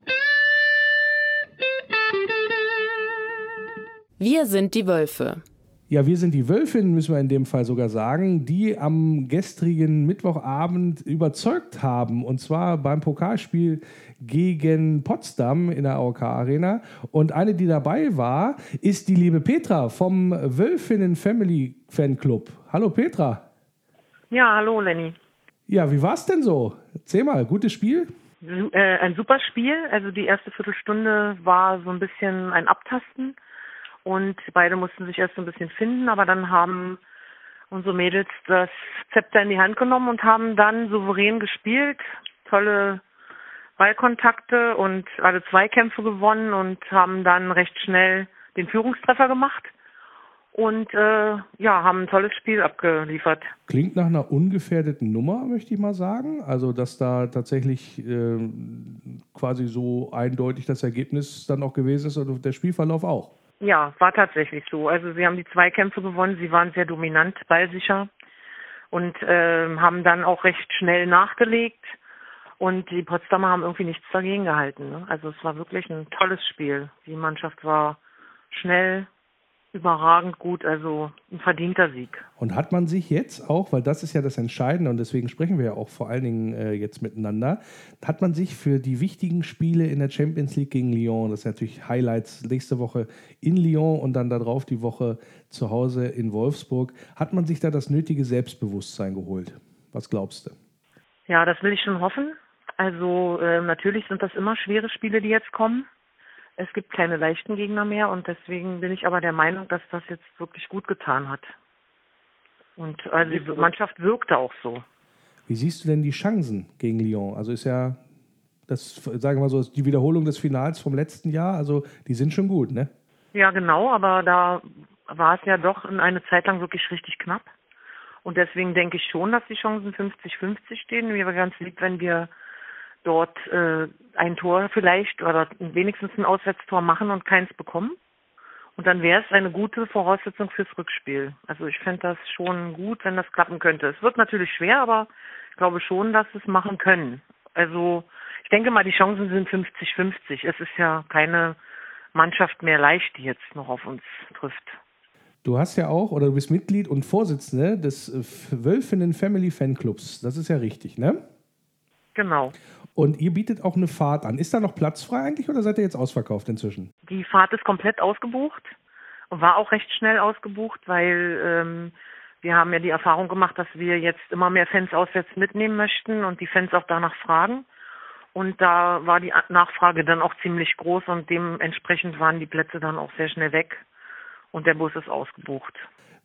Wir sind die Wölfe. Ja, wir sind die Wölfinnen, müssen wir in dem Fall sogar sagen, die am gestrigen Mittwochabend überzeugt haben. Und zwar beim Pokalspiel gegen Potsdam in der AOK Arena. Und eine, die dabei war, ist die liebe Petra vom Wölfinnen Family Fanclub. Hallo Petra. Ja, hallo Lenny. Ja, wie war's denn so? Erzähl mal, gutes Spiel? Ein super Spiel. Also die erste Viertelstunde war so ein bisschen ein Abtasten. Und beide mussten sich erst so ein bisschen finden, aber dann haben unsere Mädels das Zepter in die Hand genommen und haben dann souverän gespielt, tolle Ballkontakte und alle Zweikämpfe gewonnen und haben dann recht schnell den Führungstreffer gemacht und haben ein tolles Spiel abgeliefert. Klingt nach einer ungefährdeten Nummer, möchte ich mal sagen. Also, dass da tatsächlich quasi so eindeutig das Ergebnis dann auch gewesen ist und der Spielverlauf auch. Ja, war tatsächlich so. Also sie haben die Zweikämpfe gewonnen, sie waren sehr dominant, ballsicher und haben dann auch recht schnell nachgelegt und die Potsdamer haben irgendwie nichts dagegen gehalten. Ne? Also es war wirklich ein tolles Spiel. Die Mannschaft war schnell, überragend gut, also ein verdienter Sieg. Und hat man sich jetzt auch, weil das ist ja das Entscheidende und deswegen sprechen wir ja auch vor allen Dingen jetzt miteinander, hat man sich für die wichtigen Spiele in der Champions League gegen Lyon, das sind natürlich Highlights nächste Woche in Lyon und dann darauf die Woche zu Hause in Wolfsburg, hat man sich da das nötige Selbstbewusstsein geholt? Was glaubst du? Ja, das will ich schon hoffen. Also natürlich sind das immer schwere Spiele, die jetzt kommen. Es gibt keine leichten Gegner mehr und deswegen bin ich aber der Meinung, dass das jetzt wirklich gut getan hat. Und also die Mannschaft wirkte auch so. Wie siehst du denn die Chancen gegen Lyon? Also ist ja das, sagen wir mal so, die Wiederholung des Finals vom letzten Jahr, also die sind schon gut, ne? Ja, genau, aber da war es ja doch in eine Zeit lang wirklich richtig knapp. Und deswegen denke ich schon, dass die Chancen 50-50 stehen. Mir wäre ganz lieb, wenn wir dort ein Tor vielleicht oder wenigstens ein Auswärtstor machen und keins bekommen. Und dann wäre es eine gute Voraussetzung fürs Rückspiel. Also ich fände das schon gut, wenn das klappen könnte. Es wird natürlich schwer, aber ich glaube schon, dass wir es machen können. Also ich denke mal, die Chancen sind 50-50. Es ist ja keine Mannschaft mehr leicht, die jetzt noch auf uns trifft. Du hast ja auch, oder du bist Mitglied und Vorsitzende des Wölfinnen Family Fanclubs. Das ist ja richtig, ne? Genau. Und ihr bietet auch eine Fahrt an. Ist da noch Platz frei eigentlich oder seid ihr jetzt ausverkauft inzwischen? Die Fahrt ist komplett ausgebucht und war auch recht schnell ausgebucht, weil wir haben ja die Erfahrung gemacht, dass wir jetzt immer mehr Fans auswärts mitnehmen möchten und die Fans auch danach fragen. Und da war die Nachfrage dann auch ziemlich groß und dementsprechend waren die Plätze dann auch sehr schnell weg und der Bus ist ausgebucht.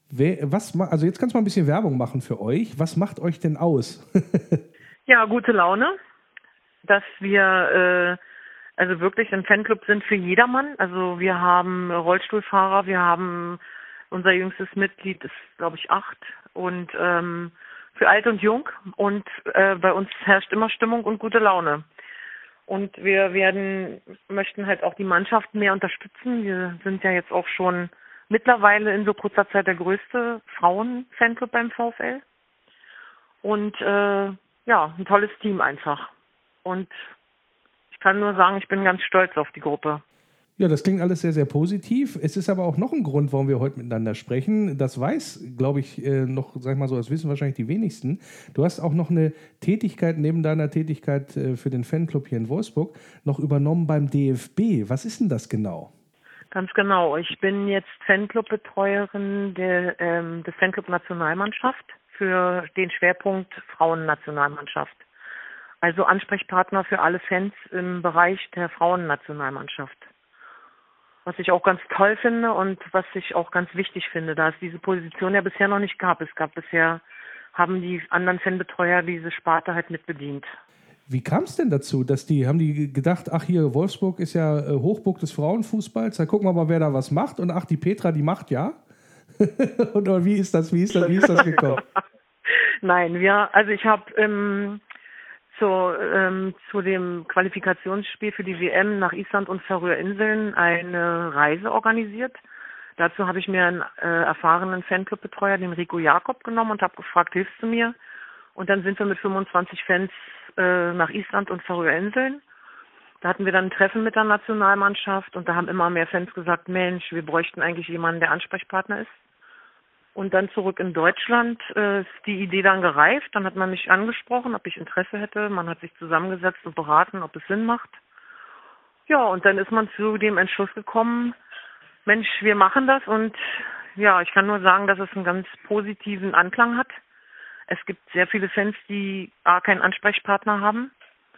Also jetzt kannst du mal ein bisschen Werbung machen für euch. Was macht euch denn aus? Ja, gute Laune, dass wir also wirklich ein Fanclub sind für jedermann. Also wir haben Rollstuhlfahrer, wir haben unser jüngstes Mitglied ist, glaube ich, 8 und für alt und jung und bei uns herrscht immer Stimmung und gute Laune. Und wir möchten halt auch die Mannschaft mehr unterstützen. Wir sind ja jetzt auch schon mittlerweile in so kurzer Zeit der größte Frauen-Fanclub beim VfL. Und ein tolles Team einfach. Und ich kann nur sagen, ich bin ganz stolz auf die Gruppe. Ja, das klingt alles sehr, sehr positiv. Es ist aber auch noch ein Grund, warum wir heute miteinander sprechen. Das weiß, glaube ich, noch, sag ich mal so, das wissen wahrscheinlich die wenigsten. Du hast auch noch eine Tätigkeit neben deiner Tätigkeit für den Fanclub hier in Wolfsburg noch übernommen beim DFB. Was ist denn das genau? Ganz genau. Ich bin jetzt Fanclub-Betreuerin des Fanclub-Nationalmannschaft für den Schwerpunkt Frauennationalmannschaft. Also Ansprechpartner für alle Fans im Bereich der Frauennationalmannschaft. Was ich auch ganz toll finde und was ich auch ganz wichtig finde, da es diese Position ja bisher noch nicht gab. Haben die anderen Fanbetreuer diese Sparte halt mitbedient. Wie kam es denn dazu, haben die gedacht, ach hier, Wolfsburg ist ja Hochburg des Frauenfußballs, da gucken wir mal, wer da was macht und ach, die Petra, die macht ja? Oder wie ist das gekommen? Nein, ich habe zu dem Qualifikationsspiel für die WM nach Island und Färöerinseln eine Reise organisiert. Dazu habe ich mir einen erfahrenen Fanclub-Betreuer, den Rico Jakob, genommen und habe gefragt, hilfst du mir? Und dann sind wir mit 25 Fans nach Island und Färöerinseln. Da hatten wir dann ein Treffen mit der Nationalmannschaft und da haben immer mehr Fans gesagt, Mensch, wir bräuchten eigentlich jemanden, der Ansprechpartner ist. Und dann zurück in Deutschland ist die Idee dann gereift. Dann hat man mich angesprochen, ob ich Interesse hätte. Man hat sich zusammengesetzt und beraten, ob es Sinn macht. Ja, und dann ist man zu dem Entschluss gekommen, Mensch, wir machen das. Und ja, ich kann nur sagen, dass es einen ganz positiven Anklang hat. Es gibt sehr viele Fans, die A, keinen Ansprechpartner haben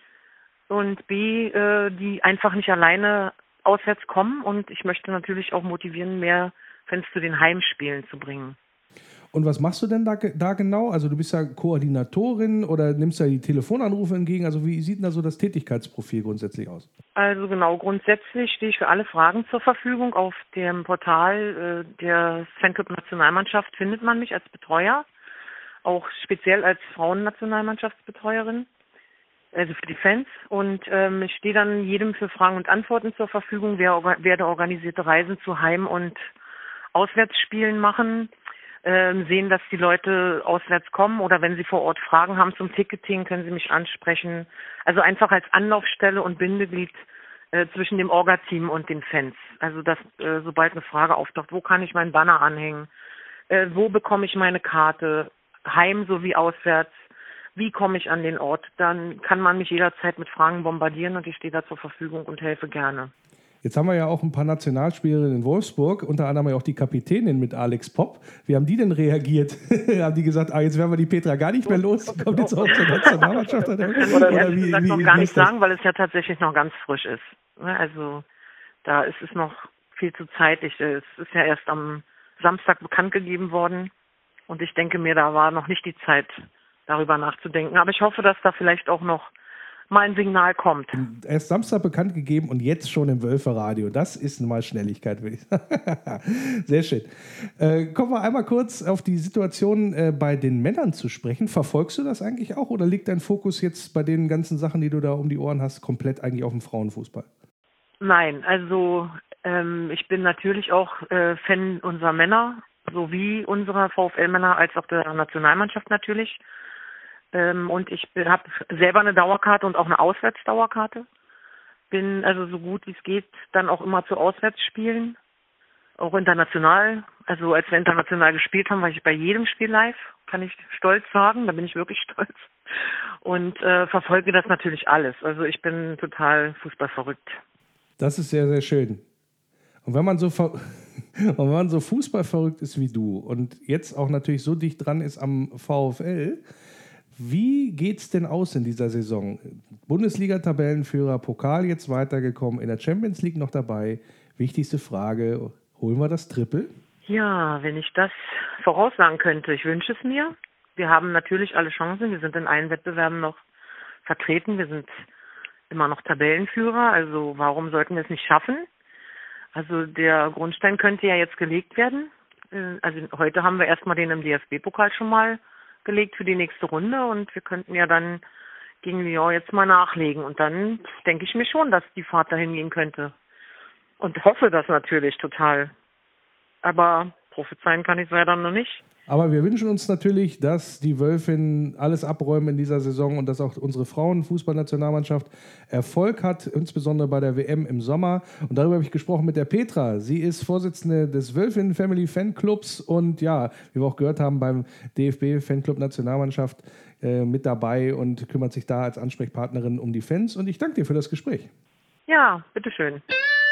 und B, die einfach nicht alleine auswärts kommen. Und ich möchte natürlich auch motivieren, mehr Fans zu den Heimspielen zu bringen. Und was machst du denn da genau? Also du bist ja Koordinatorin oder nimmst ja die Telefonanrufe entgegen. Also wie sieht denn da so das Tätigkeitsprofil grundsätzlich aus? Also genau, grundsätzlich stehe ich für alle Fragen zur Verfügung. Auf dem Portal der Fanclub Nationalmannschaft findet man mich als Betreuer. Auch speziell als Frauennationalmannschaftsbetreuerin, also für die Fans. Und ich stehe dann jedem für Fragen und Antworten zur Verfügung, werde organisierte Reisen zu Heim- und Auswärtsspielen machen, sehen, dass die Leute auswärts kommen oder wenn sie vor Ort Fragen haben zum Ticketing, können sie mich ansprechen. Also einfach als Anlaufstelle und Bindeglied zwischen dem Orga-Team und den Fans. Also dass sobald eine Frage auftaucht, wo kann ich meinen Banner anhängen, wo bekomme ich meine Karte, heim sowie auswärts, wie komme ich an den Ort, dann kann man mich jederzeit mit Fragen bombardieren und ich stehe da zur Verfügung und helfe gerne. Jetzt haben wir ja auch ein paar Nationalspielerinnen in Wolfsburg, unter anderem ja auch die Kapitänin mit Alex Popp. Wie haben die denn reagiert? Haben die gesagt, jetzt werden wir die Petra gar nicht mehr los, kommt jetzt auch zur Nationalmannschaft? Oder ehrlich gesagt noch gar nicht sagen, weil es ja tatsächlich noch ganz frisch ist. Also da ist es noch viel zu zeitig. Es ist ja erst am Samstag bekannt gegeben worden und ich denke mir, da war noch nicht die Zeit, darüber nachzudenken. Aber ich hoffe, dass da vielleicht auch noch mal ein Signal kommt. Erst Samstag bekannt gegeben und jetzt schon im Wölfe-Radio. Das ist mal Schnelligkeit, würde ich sagen. Sehr schön. Kommen wir einmal kurz auf die Situation bei den Männern zu sprechen. Verfolgst du das eigentlich auch oder liegt dein Fokus jetzt bei den ganzen Sachen, die du da um die Ohren hast, komplett eigentlich auf dem Frauenfußball? Nein, also ich bin natürlich auch Fan unserer Männer, sowie unserer VfL-Männer als auch der Nationalmannschaft natürlich. Und ich habe selber eine Dauerkarte und auch eine Auswärtsdauerkarte. Bin also so gut wie es geht dann auch immer zu Auswärtsspielen, auch international. Also als wir international gespielt haben, war ich bei jedem Spiel live, kann ich stolz sagen, da bin ich wirklich stolz. Und verfolge das natürlich alles. Also ich bin total fußballverrückt. Das ist sehr, sehr schön. Und wenn man so fußballverrückt ist wie du und jetzt auch natürlich so dicht dran ist am VfL, wie geht's denn aus in dieser Saison? Bundesliga-Tabellenführer, Pokal jetzt weitergekommen, in der Champions League noch dabei. Wichtigste Frage, holen wir das Triple? Ja, wenn ich das voraussagen könnte, ich wünsche es mir. Wir haben natürlich alle Chancen, wir sind in allen Wettbewerben noch vertreten, wir sind immer noch Tabellenführer, also warum sollten wir es nicht schaffen? Also der Grundstein könnte ja jetzt gelegt werden. Also heute haben wir erstmal den im DFB-Pokal schon mal gelegt für die nächste Runde und wir könnten ja dann gegen Lyon jetzt mal nachlegen und dann denke ich mir schon, dass die Fahrt dahin gehen könnte und hoffe das natürlich total, aber prophezeien kann ich es leider noch nicht. Aber wir wünschen uns natürlich, dass die Wölfinnen alles abräumen in dieser Saison und dass auch unsere Frauenfußballnationalmannschaft Erfolg hat, insbesondere bei der WM im Sommer. Und darüber habe ich gesprochen mit der Petra. Sie ist Vorsitzende des Wölfinnen Family Fanclubs und ja, wie wir auch gehört haben, beim DFB Fanclub Nationalmannschaft mit dabei und kümmert sich da als Ansprechpartnerin um die Fans. Und ich danke dir für das Gespräch. Ja, bitteschön.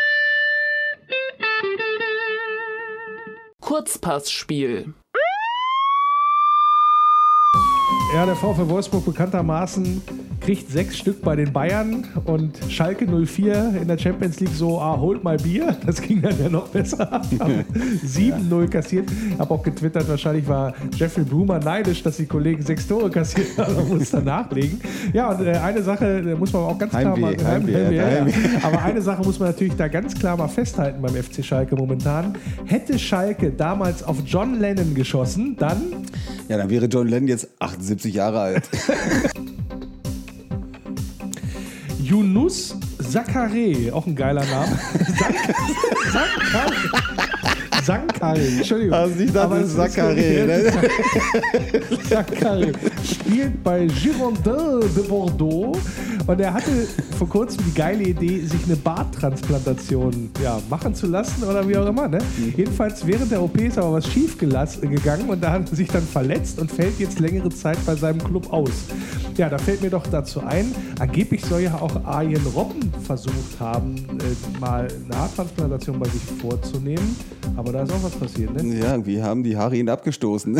Kurzpassspiel. Ja, der VfL Wolfsburg bekanntermaßen kriegt 6 Stück bei den Bayern und Schalke 04 in der Champions League so, holt mal Bier. Das ging dann ja noch besser. 7-0 kassiert. Ich habe auch getwittert, wahrscheinlich war Jeffrey Brumer neidisch, dass die Kollegen 6 Tore kassiert haben und muss dann nachlegen. Ja, und eine Sache muss man auch ganz klar mal... Heimweh. Aber eine Sache muss man natürlich da ganz klar mal festhalten beim FC Schalke momentan. Hätte Schalke damals auf John Lennon geschossen, dann... Ja, dann wäre John Lennon jetzt 78 Jahre alt. Yunus Sankharé, auch ein geiler Name. Sankharé, Entschuldigung. Also ich dachte, das ist Sankharé. Ne? Sankharé spielt bei Girondins de Bordeaux und er hatte vor kurzem die geile Idee, sich eine Barttransplantation machen zu lassen oder wie auch immer. Ne? Jedenfalls während der OP ist aber was schief gegangen und da hat er sich dann verletzt und fällt jetzt längere Zeit bei seinem Club aus. Ja, da fällt mir doch dazu ein, angeblich soll ja auch Arjen Robben versucht haben, mal eine Haartransplantation bei sich vorzunehmen. Aber da ist auch was passiert, ne? Ja, irgendwie haben die Haare ihn abgestoßen.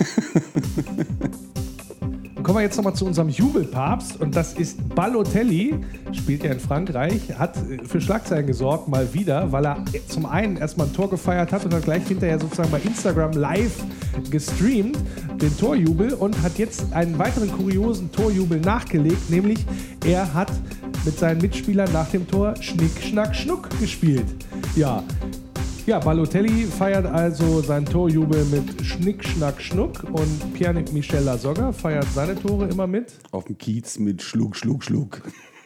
Dann kommen wir jetzt nochmal zu unserem Jubelpapst und das ist Balotelli, spielt ja in Frankreich, hat für Schlagzeilen gesorgt, mal wieder, weil er zum einen erstmal ein Tor gefeiert hat und dann gleich hinterher sozusagen bei Instagram live gestreamt, den Torjubel, und hat jetzt einen weiteren kuriosen Torjubel nachgelegt, nämlich er hat mit seinen Mitspielern nach dem Tor Schnick, Schnack, Schnuck gespielt. Ja, Balotelli feiert also seinen Torjubel mit Schnick, Schnack, Schnuck und Pierre-Michel Lasogga feiert seine Tore immer mit auf dem Kiez mit Schluck, Schluck, Schluck.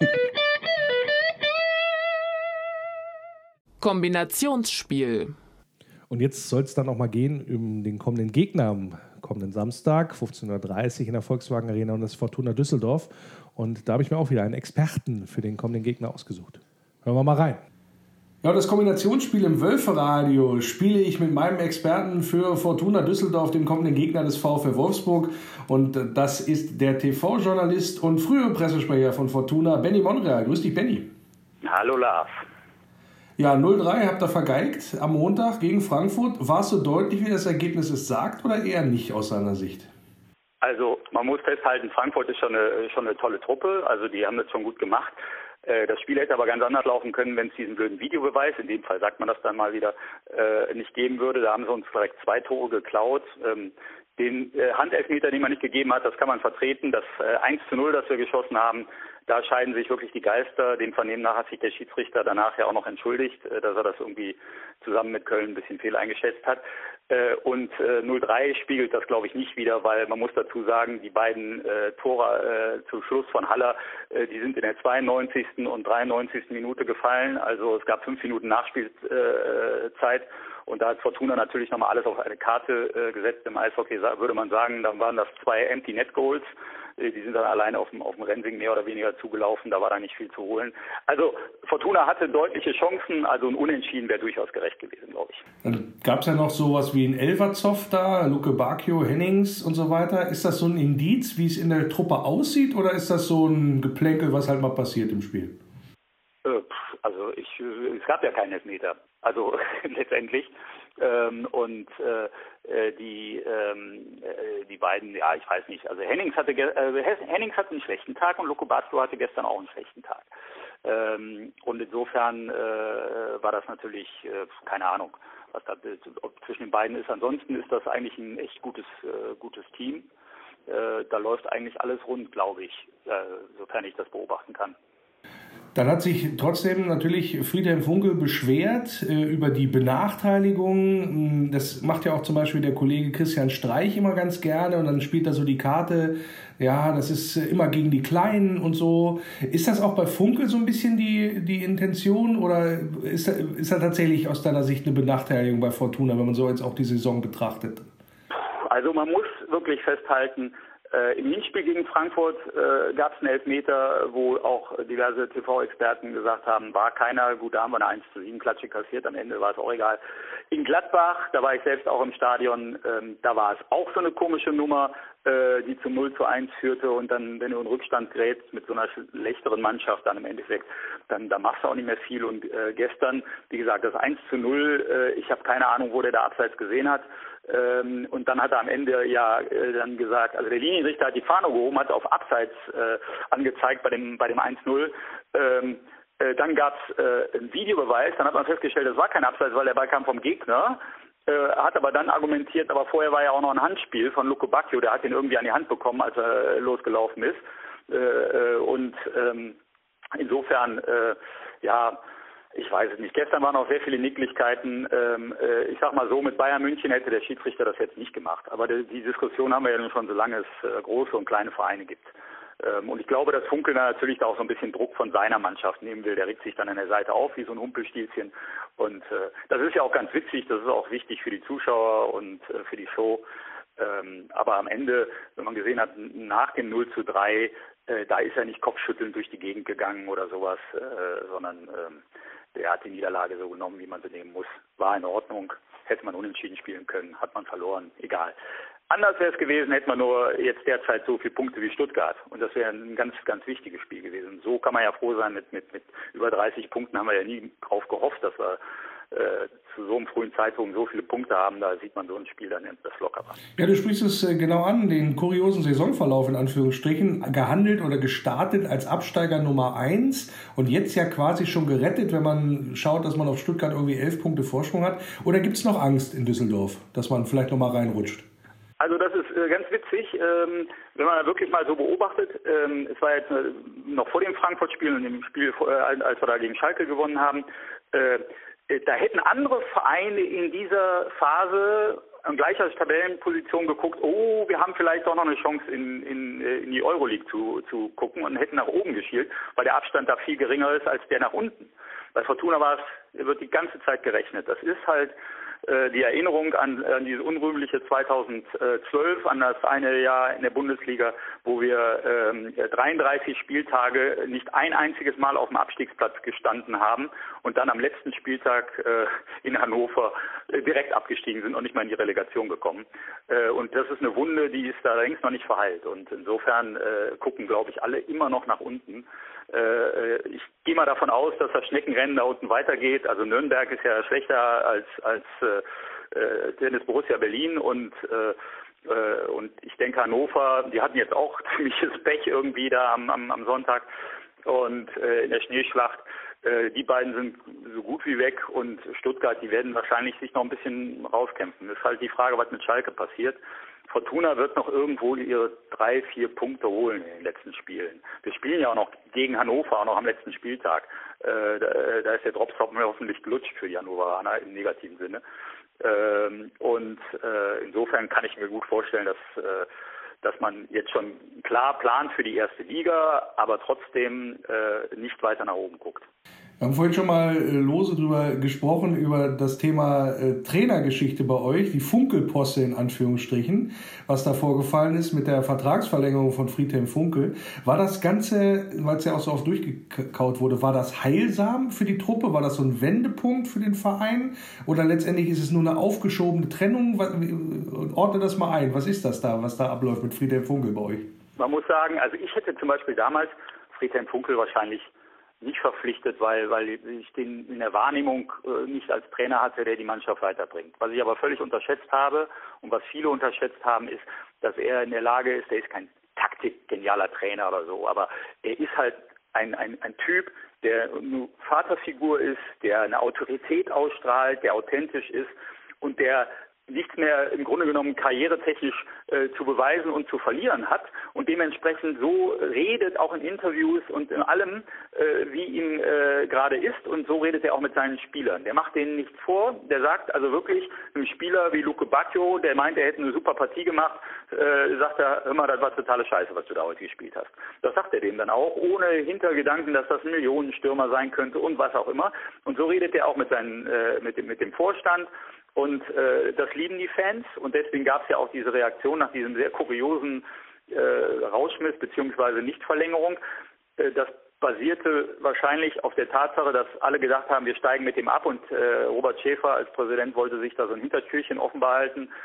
Kombinationsspiel. Und jetzt soll es dann auch mal gehen um den kommenden Gegner am kommenden Samstag, 15:30 Uhr in der Volkswagen Arena, und das ist Fortuna Düsseldorf. Und da habe ich mir auch wieder einen Experten für den kommenden Gegner ausgesucht. Hören wir mal rein. Ja, das Kombinationsspiel im Wölferadio spiele ich mit meinem Experten für Fortuna Düsseldorf, dem kommenden Gegner des VfL Wolfsburg. Und das ist der TV-Journalist und frühere Pressesprecher von Fortuna, Benny Monreal. Grüß dich, Benny. Hallo, Lars. Ja, 0-3 habt ihr vergeigt am Montag gegen Frankfurt. War es so deutlich, wie das Ergebnis es sagt, oder eher nicht aus seiner Sicht? Also man muss festhalten, Frankfurt ist schon eine tolle Truppe. Also die haben das schon gut gemacht. Das Spiel hätte aber ganz anders laufen können, wenn es diesen blöden Videobeweis, in dem Fall sagt man das dann mal wieder, nicht geben würde. Da haben sie uns direkt 2 Tore geklaut. Den Handelfmeter, den man nicht gegeben hat, das kann man vertreten. Das 1:0, das wir geschossen haben, da scheiden sich wirklich die Geister. Dem Vernehmen nach hat sich der Schiedsrichter danach ja auch noch entschuldigt, dass er das irgendwie zusammen mit Köln ein bisschen fehl eingeschätzt hat. Und 0-3 spiegelt das, glaube ich, nicht wider, weil man muss dazu sagen, die beiden Tore zum Schluss von Haller, die sind in der 92. und 93. Minute gefallen. Also es gab 5 Minuten Nachspielzeit. Und da hat Fortuna natürlich nochmal alles auf eine Karte gesetzt. Im Eishockey würde man sagen, dann waren das 2 Empty Net Goals. Die sind dann alleine auf dem Rensing mehr oder weniger zugelaufen. Da war da nicht viel zu holen. Also Fortuna hatte deutliche Chancen. Also ein Unentschieden wäre durchaus gerecht gewesen, glaube ich. Dann gab es ja noch sowas wie ein Elverzoff da, Luke Bacchio, Hennings und so weiter. Ist das so ein Indiz, wie es in der Truppe aussieht? Oder ist das so ein Geplänkel, was halt mal passiert im Spiel? Also es gab ja keinen Elfmeter. Also letztendlich. Die beiden, ja, ich weiß nicht. Also Hennings hatte einen schlechten Tag und Luke Bacchio hatte gestern auch einen schlechten Tag. Und insofern war das natürlich, keine Ahnung, was da zwischen den beiden ist. Ansonsten ist das eigentlich ein echt gutes Team. Da läuft eigentlich alles rund, glaube ich, sofern ich das beobachten kann. Dann hat sich trotzdem natürlich Friedhelm Funkel beschwert über die Benachteiligung. Das macht ja auch zum Beispiel der Kollege Christian Streich immer ganz gerne. Und dann spielt er so die Karte, ja, das ist immer gegen die Kleinen und so. Ist das auch bei Funkel so ein bisschen die Intention? Oder ist da tatsächlich aus deiner Sicht eine Benachteiligung bei Fortuna, wenn man so jetzt auch die Saison betrachtet? Also man muss wirklich festhalten, im Hinspiel gegen Frankfurt gab es einen Elfmeter, wo auch diverse TV-Experten gesagt haben, war keiner. Gut, da haben wir eine 1:7 Klatsche kassiert, am Ende war es auch egal. In Gladbach, da war ich selbst auch im Stadion, da war es auch so eine komische Nummer. die zum 0:1 führte und dann, wenn du in Rückstand gerätst mit so einer schlechteren Mannschaft, dann im Endeffekt, dann machst du auch nicht mehr viel. Und gestern, wie gesagt, das 1:0, ich habe keine Ahnung, wo der da abseits gesehen hat. Und dann hat er am Ende dann gesagt, also der Linienrichter hat die Fahne gehoben, hat auf Abseits angezeigt bei dem 1:0. Dann gab es einen Videobeweis, dann hat man festgestellt, das war kein Abseits, weil der Ball kam vom Gegner. Hat aber dann argumentiert, aber vorher war ja auch noch ein Handspiel von Luco Bacchio, der hat ihn irgendwie an die Hand bekommen, als er losgelaufen ist. Insofern, ich weiß es nicht. Gestern waren auch sehr viele Nicklichkeiten. Ich sag mal so, mit Bayern München hätte der Schiedsrichter das jetzt nicht gemacht. Aber die Diskussion haben wir ja nun schon, solange es große und kleine Vereine gibt. Und ich glaube, dass Funkel natürlich da auch so ein bisschen Druck von seiner Mannschaft nehmen will. Der regt sich dann an der Seite auf wie so ein Humpelstilzchen. Und das ist ja auch ganz witzig, das ist auch wichtig für die Zuschauer und für die Show. Aber am Ende, wenn man gesehen hat, nach dem 0:3, da ist er nicht kopfschüttelnd durch die Gegend gegangen oder sowas, sondern der hat die Niederlage so genommen, wie man sie nehmen muss. War in Ordnung, hätte man unentschieden spielen können, hat man verloren, egal. Anders wäre es gewesen, hätte man nur jetzt derzeit so viele Punkte wie Stuttgart. Und das wäre ein ganz, ganz wichtiges Spiel gewesen. So kann man ja froh sein, mit über 30 Punkten haben wir ja nie drauf gehofft, dass wir zu so einem frühen Zeitpunkt so viele Punkte haben. Da sieht man so ein Spiel dann etwas lockerer. Ja, du sprichst es genau an, den kuriosen Saisonverlauf in Anführungsstrichen, gehandelt oder gestartet als Absteiger Nummer 1 und jetzt ja quasi schon gerettet, wenn man schaut, dass man auf Stuttgart irgendwie 11 Punkte Vorsprung hat. Oder gibt es noch Angst in Düsseldorf, dass man vielleicht nochmal reinrutscht? Also das ist ganz witzig, wenn man wirklich mal so beobachtet. Es war jetzt noch vor dem Frankfurt-Spiel und dem Spiel, als wir da gegen Schalke gewonnen haben. Da hätten andere Vereine in dieser Phase an gleicher Tabellenposition geguckt, oh, wir haben vielleicht doch noch eine Chance in die Euroleague zu gucken und hätten nach oben geschielt, weil der Abstand da viel geringer ist als der nach unten. Bei Fortuna wird die ganze Zeit gerechnet. Das ist halt die Erinnerung an dieses unrühmliche 2012, an das eine Jahr in der Bundesliga, wo wir 33 Spieltage nicht ein einziges Mal auf dem Abstiegsplatz gestanden haben und dann am letzten Spieltag in Hannover direkt abgestiegen sind und nicht mal in die Relegation gekommen. Und das ist eine Wunde, die ist da längst noch nicht verheilt. Und insofern gucken, glaube ich, alle immer noch nach unten. Ich gehe mal davon aus, dass das Schneckenrennen da unten weitergeht. Also Nürnberg ist ja schlechter als Tennis Borussia Berlin und ich denke Hannover, die hatten jetzt auch ziemliches Pech irgendwie da am Sonntag und in der Schneeschlacht. Die beiden sind so gut wie weg und Stuttgart, die werden wahrscheinlich sich noch ein bisschen rauskämpfen. Das ist halt die Frage, was mit Schalke passiert. Fortuna wird noch irgendwo ihre 3-4 Punkte holen in den letzten Spielen. Wir spielen ja auch noch gegen Hannover, auch noch am letzten Spieltag. Da ist der Dropstop hoffentlich gelutscht für die Hannoveraner im negativen Sinne. Insofern kann ich mir gut vorstellen, dass man jetzt schon klar plant für die erste Liga, aber trotzdem nicht weiter nach oben guckt. Wir haben vorhin schon mal lose drüber gesprochen, über das Thema Trainergeschichte bei euch, die Funkelposse in Anführungsstrichen, was da vorgefallen ist mit der Vertragsverlängerung von Friedhelm Funkel. War das Ganze, weil es ja auch so oft durchgekaut wurde, war das heilsam für die Truppe? War das so ein Wendepunkt für den Verein? Oder letztendlich ist es nur eine aufgeschobene Trennung? Ordne das mal ein. Was ist das da, was da abläuft mit Friedhelm Funkel bei euch? Man muss sagen, also ich hätte zum Beispiel damals Friedhelm Funkel wahrscheinlich nicht verpflichtet, weil ich den in der Wahrnehmung nicht als Trainer hatte, der die Mannschaft weiterbringt. Was ich aber völlig unterschätzt habe und was viele unterschätzt haben, ist, dass er in der Lage ist, er ist kein taktikgenialer Trainer oder so, aber er ist halt ein Typ, der eine Vaterfigur ist, der eine Autorität ausstrahlt, der authentisch ist und der nichts mehr im Grunde genommen karrieretechnisch zu beweisen und zu verlieren hat und dementsprechend so redet, auch in Interviews und in allem, wie ihm gerade ist und so redet er auch mit seinen Spielern. Der macht denen nichts vor, der sagt also wirklich einem Spieler wie Luco Bacchio, der meint, er hätte eine super Partie gemacht, sagt er, hör mal, das war totale Scheiße, was du da heute gespielt hast. Das sagt er dem dann auch, ohne Hintergedanken, dass das ein Millionenstürmer sein könnte und was auch immer. Und so redet er auch mit dem Vorstand. Und das lieben die Fans und deswegen gab es ja auch diese Reaktion nach diesem sehr kuriosen Rausschmiss bzw. Nichtverlängerung. Das basierte wahrscheinlich auf der Tatsache, dass alle gedacht haben, wir steigen mit dem ab und Robert Schäfer als Präsident wollte sich da so ein Hintertürchen offen behalten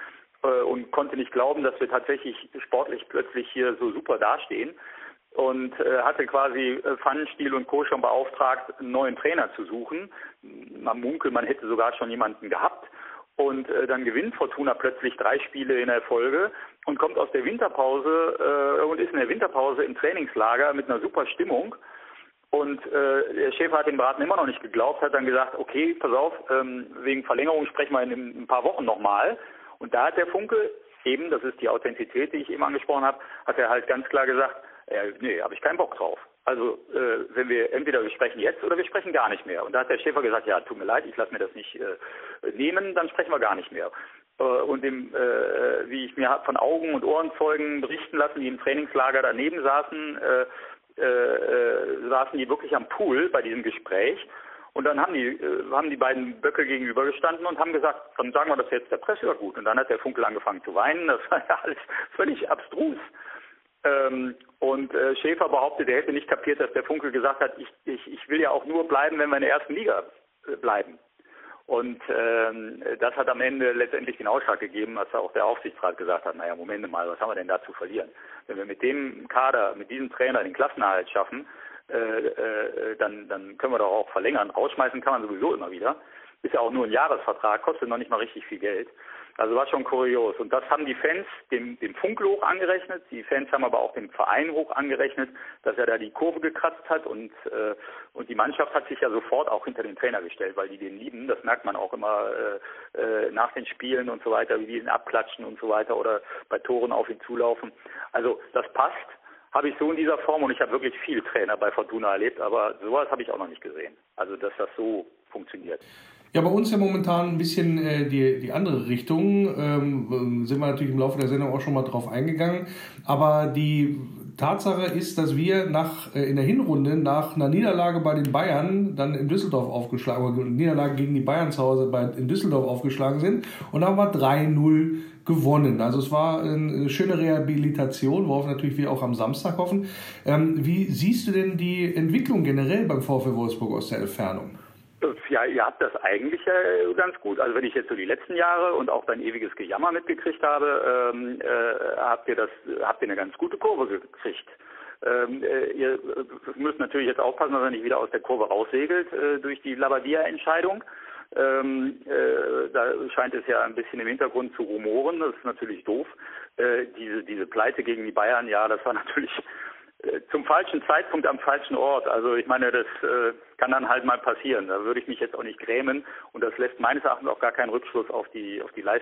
und konnte nicht glauben, dass wir tatsächlich sportlich plötzlich hier so super dastehen. Und hatte quasi Pfannenstiel und Co. schon beauftragt, einen neuen Trainer zu suchen. Man munkelt, man hätte sogar schon jemanden gehabt. Und dann gewinnt Fortuna plötzlich 3 Spiele in der Folge und kommt aus der Winterpause und ist in der Winterpause im Trainingslager mit einer super Stimmung. Und der Schäfer hat dem Braten immer noch nicht geglaubt, hat dann gesagt, okay, pass auf, wegen Verlängerung sprechen wir in ein paar Wochen nochmal. Und da hat der Funke eben, das ist die Authentizität, die ich eben angesprochen habe, hat er halt ganz klar gesagt, nee, habe ich keinen Bock drauf. Also wenn wir entweder wir sprechen jetzt oder wir sprechen gar nicht mehr. Und da hat der Schäfer gesagt, ja, tut mir leid, ich lasse mir das nicht nehmen, dann sprechen wir gar nicht mehr. Und wie ich mir von Augen- und Ohrenzeugen berichten lassen, die im Trainingslager daneben saßen, saßen die wirklich am Pool bei diesem Gespräch. Und dann haben die beiden Böcke gegenübergestanden und haben gesagt, dann sagen wir das jetzt der Presse, ja gut. Und dann hat der Funkel angefangen zu weinen. Das war ja alles völlig abstrus. Und Schäfer behauptet, er hätte nicht kapiert, dass der Funkel gesagt hat, ich will ja auch nur bleiben, wenn wir in der ersten Liga bleiben. Und das hat am Ende letztendlich den Ausschlag gegeben, als auch der Aufsichtsrat gesagt hat, naja, Moment mal, was haben wir denn da zu verlieren? Wenn wir mit dem Kader, mit diesem Trainer den Klassenerhalt schaffen, dann können wir doch auch verlängern. Rausschmeißen kann man sowieso immer wieder. Ist ja auch nur ein Jahresvertrag, kostet noch nicht mal richtig viel Geld. Also war schon kurios. Und das haben die Fans dem Funkel hoch angerechnet. Die Fans haben aber auch dem Verein hoch angerechnet, dass er da die Kurve gekratzt hat. Und die Mannschaft hat sich ja sofort auch hinter den Trainer gestellt, weil die den lieben. Das merkt man auch immer nach den Spielen und so weiter, wie die ihn abklatschen und so weiter oder bei Toren auf ihn zulaufen. Also das passt. Habe ich so in dieser Form und ich habe wirklich viele Trainer bei Fortuna erlebt, aber sowas habe ich auch noch nicht gesehen. Also dass das so funktioniert. Ja, bei uns ja momentan ein bisschen die andere Richtung. Sind wir natürlich im Laufe der Sendung auch schon mal drauf eingegangen. Aber die Tatsache ist, dass wir in der Hinrunde nach einer Niederlage bei den Bayern dann in Düsseldorf Niederlage gegen die Bayern zu Hause in Düsseldorf aufgeschlagen sind. Und da haben wir 3-0 gewonnen. Also es war eine schöne Rehabilitation, worauf natürlich wir auch am Samstag hoffen. Wie siehst du denn die Entwicklung generell beim VfL Wolfsburg aus der Entfernung? Ja, ihr habt das eigentlich ganz gut. Also wenn ich jetzt so die letzten Jahre und auch dein ewiges Gejammer mitgekriegt habe, habt ihr eine ganz gute Kurve gekriegt. Ihr müsst natürlich jetzt aufpassen, dass er nicht wieder aus der Kurve raussegelt durch die Labadia-Entscheidung. Da scheint es ja ein bisschen im Hintergrund zu rumoren. Das ist natürlich doof. Diese Pleite gegen die Bayern, ja, das war natürlich zum falschen Zeitpunkt am falschen Ort. Also ich meine, das kann dann halt mal passieren. Da würde ich mich jetzt auch nicht grämen. Und das lässt meines Erachtens auch gar keinen Rückschluss auf die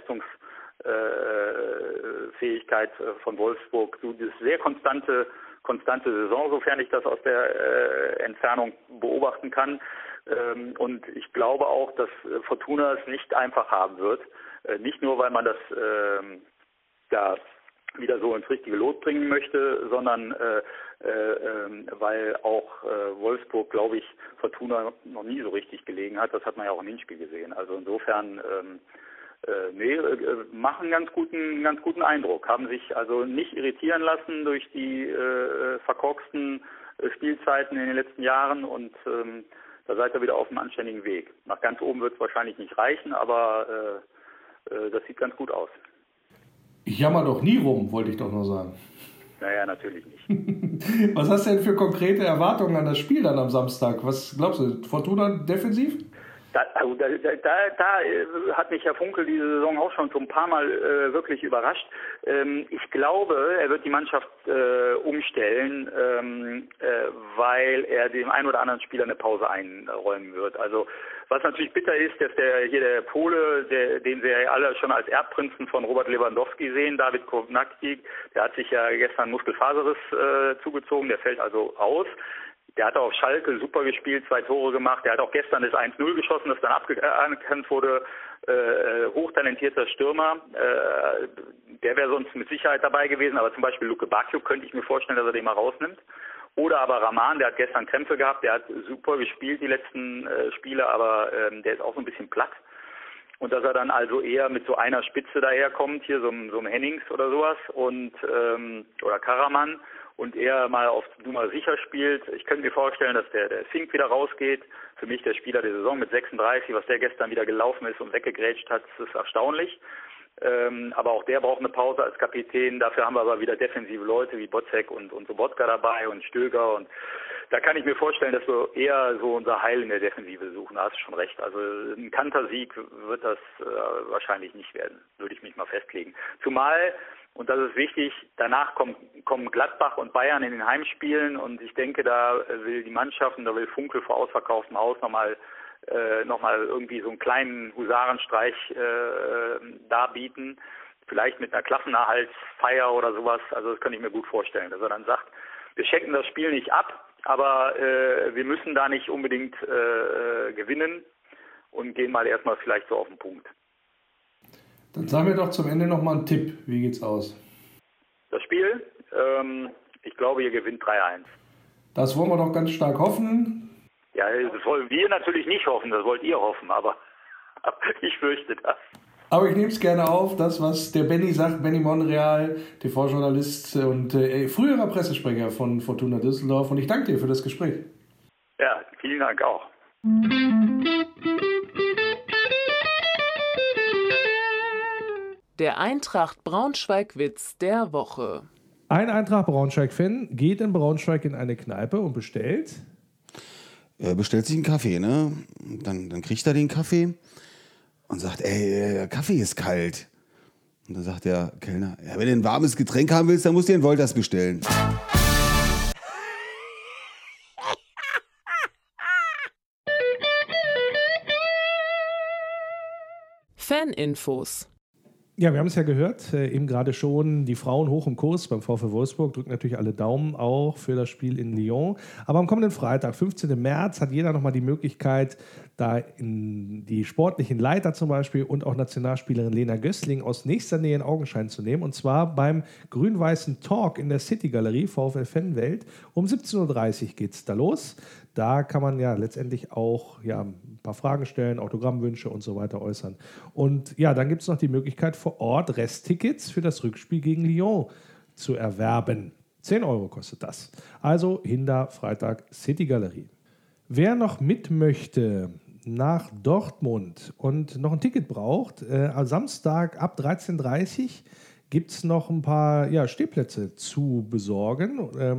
Leistungsfähigkeit von Wolfsburg. So diese sehr konstante Saison, sofern ich das aus der Entfernung beobachten kann. Und ich glaube auch, dass Fortuna es nicht einfach haben wird. Nicht nur, weil man das wieder so ins richtige Lot bringen möchte, sondern weil auch Wolfsburg, glaube ich, Fortuna noch nie so richtig gelegen hat. Das hat man ja auch im Hinspiel gesehen. Also insofern machen ganz guten Eindruck. Haben sich also nicht irritieren lassen durch die verkorksten Spielzeiten in den letzten Jahren und da seid ihr wieder auf einem anständigen Weg. Nach ganz oben wird es wahrscheinlich nicht reichen, aber das sieht ganz gut aus. Ich jammer doch nie rum, wollte ich doch nur sagen. Naja, natürlich nicht. Was hast du denn für konkrete Erwartungen an das Spiel dann am Samstag? Was glaubst du, Fortuna defensiv? Da hat mich Herr Funkel diese Saison auch schon so ein paar Mal wirklich überrascht. Ich glaube, er wird die Mannschaft umstellen, weil er dem einen oder anderen Spieler eine Pause einräumen wird. Also was natürlich bitter ist, dass der Pole, den wir alle schon als Erbprinzen von Robert Lewandowski sehen, David Kovnacki, der hat sich ja gestern Muskelfaserriss zugezogen, der fällt also aus. Der hat auf Schalke super gespielt, 2 Tore gemacht. Der hat auch gestern das 1-0 geschossen, das dann anerkannt wurde. Hochtalentierter Stürmer. Der wäre sonst mit Sicherheit dabei gewesen. Aber zum Beispiel Luke Bacchio könnte ich mir vorstellen, dass er den mal rausnimmt. Oder aber Rahman, der hat gestern Krämpfe gehabt. Der hat super gespielt, die letzten Spiele. Aber der ist auch so ein bisschen platt. Und dass er dann also eher mit so einer Spitze daherkommt, hier so einem Hennings oder sowas. Oder Karaman. Und er mal auf Nummer sicher spielt. Ich könnte mir vorstellen, dass der Fink wieder rausgeht. Für mich der Spieler der Saison mit 36, was der gestern wieder gelaufen ist und weggegrätscht hat, das ist erstaunlich. Aber auch der braucht eine Pause als Kapitän. Dafür haben wir aber wieder defensive Leute wie Bocek und Sobotka dabei und Stöger. Und da kann ich mir vorstellen, dass wir eher so unser Heil in der Defensive suchen. Da hast du schon recht. Also ein Kantersieg wird das wahrscheinlich nicht werden, würde ich mich mal festlegen. Zumal, und das ist wichtig, danach kommen Gladbach und Bayern in den Heimspielen. Und ich denke, da will die Mannschaft und da will Funkel vor ausverkauftem Haus nochmal irgendwie so einen kleinen Husarenstreich darbieten, vielleicht mit einer Klassenerhaltsfeier oder sowas. Also das kann ich mir gut vorstellen, dass er dann sagt, wir schenken das Spiel nicht ab, aber wir müssen da nicht unbedingt gewinnen und gehen mal erstmal vielleicht so auf den Punkt. Dann sagen wir doch zum Ende nochmal einen Tipp. Wie geht's aus? Das Spiel, ich glaube, ihr gewinnt 3-1. Das wollen wir doch ganz stark hoffen. Ja, das wollen wir natürlich nicht hoffen, das wollt ihr hoffen, aber ich fürchte das. Aber ich nehme es gerne auf, das, was der Benny sagt, Benny Monreal, TV-Journalist und früherer Pressesprecher von Fortuna Düsseldorf. Und ich danke dir für das Gespräch. Ja, vielen Dank auch. Der Eintracht Braunschweig-Witz der Woche. Ein Eintracht Braunschweig-Fan geht in Braunschweig in eine Kneipe und bestellt... Er bestellt sich einen Kaffee, ne? Dann kriegt er den Kaffee und sagt, ey, Kaffee ist kalt. Und dann sagt der Kellner, ja, wenn du ein warmes Getränk haben willst, dann musst du den Wolters bestellen. Faninfos. Ja, wir haben es ja gehört, eben gerade schon, die Frauen hoch im Kurs beim VfL Wolfsburg, drücken natürlich alle Daumen auch für das Spiel in Lyon. Aber am kommenden Freitag, 15. März, hat jeder nochmal die Möglichkeit, da in die sportlichen Leiter zum Beispiel und auch Nationalspielerin Lena Gößling aus nächster Nähe in Augenschein zu nehmen. Und zwar beim grün-weißen Talk in der City-Galerie, VfL Fanwelt. Um 17.30 Uhr geht es da los. Da kann man ja letztendlich auch ein paar Fragen stellen, Autogrammwünsche und so weiter äußern. Und ja, dann gibt es noch die Möglichkeit, vor Ort Resttickets für das Rückspiel gegen Lyon zu erwerben. 10 Euro kostet das. Also Hinda, Freitag, City Galerie. Wer noch mit möchte nach Dortmund und noch ein Ticket braucht, am Samstag ab 13.30 Uhr gibt es noch ein paar Stehplätze zu besorgen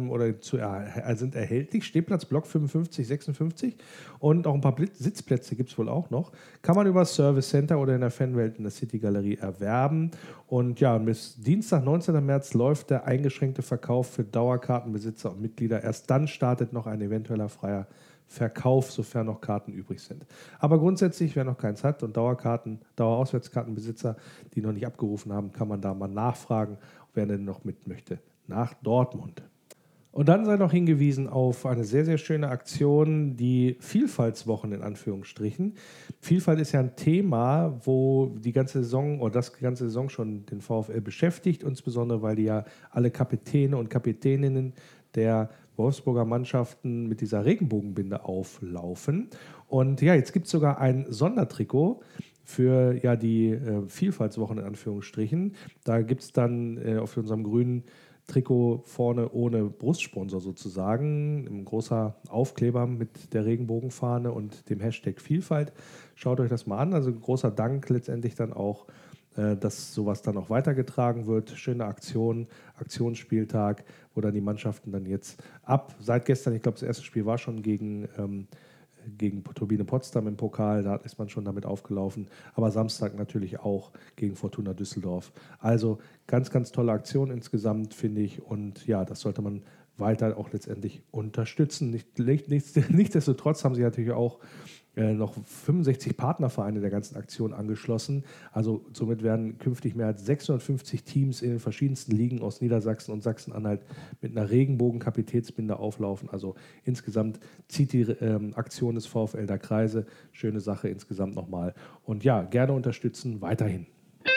sind erhältlich. Stehplatz Block 55, 56 und auch ein paar Sitzplätze gibt es wohl auch noch. Kann man über das Service Center oder in der Fanwelt in der City Galerie erwerben. Und ja, bis Dienstag, 19. März läuft der eingeschränkte Verkauf für Dauerkartenbesitzer und Mitglieder. Erst dann startet noch ein eventueller freier Verkauf, sofern noch Karten übrig sind. Aber grundsätzlich, wer noch keins hat und Dauerauswärtskartenbesitzer, die noch nicht abgerufen haben, kann man da mal nachfragen, wer denn noch mit möchte, nach Dortmund. Und dann sei noch hingewiesen auf eine sehr, sehr schöne Aktion, die Vielfaltswochen in Anführungsstrichen. Vielfalt ist ja ein Thema, wo die ganze Saison oder das ganze Saison schon den VfL beschäftigt, insbesondere weil die ja alle Kapitäne und Kapitäninnen der Wolfsburger Mannschaften mit dieser Regenbogenbinde auflaufen. Und ja, jetzt gibt es sogar ein Sondertrikot für die Vielfaltswochen in Anführungsstrichen. Da gibt es dann auf unserem grünen Trikot vorne ohne Brustsponsor sozusagen, ein großer Aufkleber mit der Regenbogenfahne und dem Hashtag Vielfalt. Schaut euch das mal an. Also ein großer Dank letztendlich dann auch, dass sowas dann auch weitergetragen wird. Schöne Aktion, Aktionsspieltag, wo dann die Mannschaften dann jetzt seit gestern, ich glaube, das erste Spiel war schon gegen Turbine Potsdam im Pokal, da ist man schon damit aufgelaufen, aber Samstag natürlich auch gegen Fortuna Düsseldorf. Also ganz, ganz tolle Aktion insgesamt, finde ich, und ja, das sollte man weiter auch letztendlich unterstützen. Nichtsdestotrotz haben sie natürlich auch noch 65 Partnervereine der ganzen Aktion angeschlossen. Also somit werden künftig mehr als 650 Teams in den verschiedensten Ligen aus Niedersachsen und Sachsen-Anhalt mit einer Regenbogen-Kapitätsbinde auflaufen. Also insgesamt zieht die Aktion des VfL da Kreise. Schöne Sache insgesamt nochmal. Und ja, gerne unterstützen, weiterhin.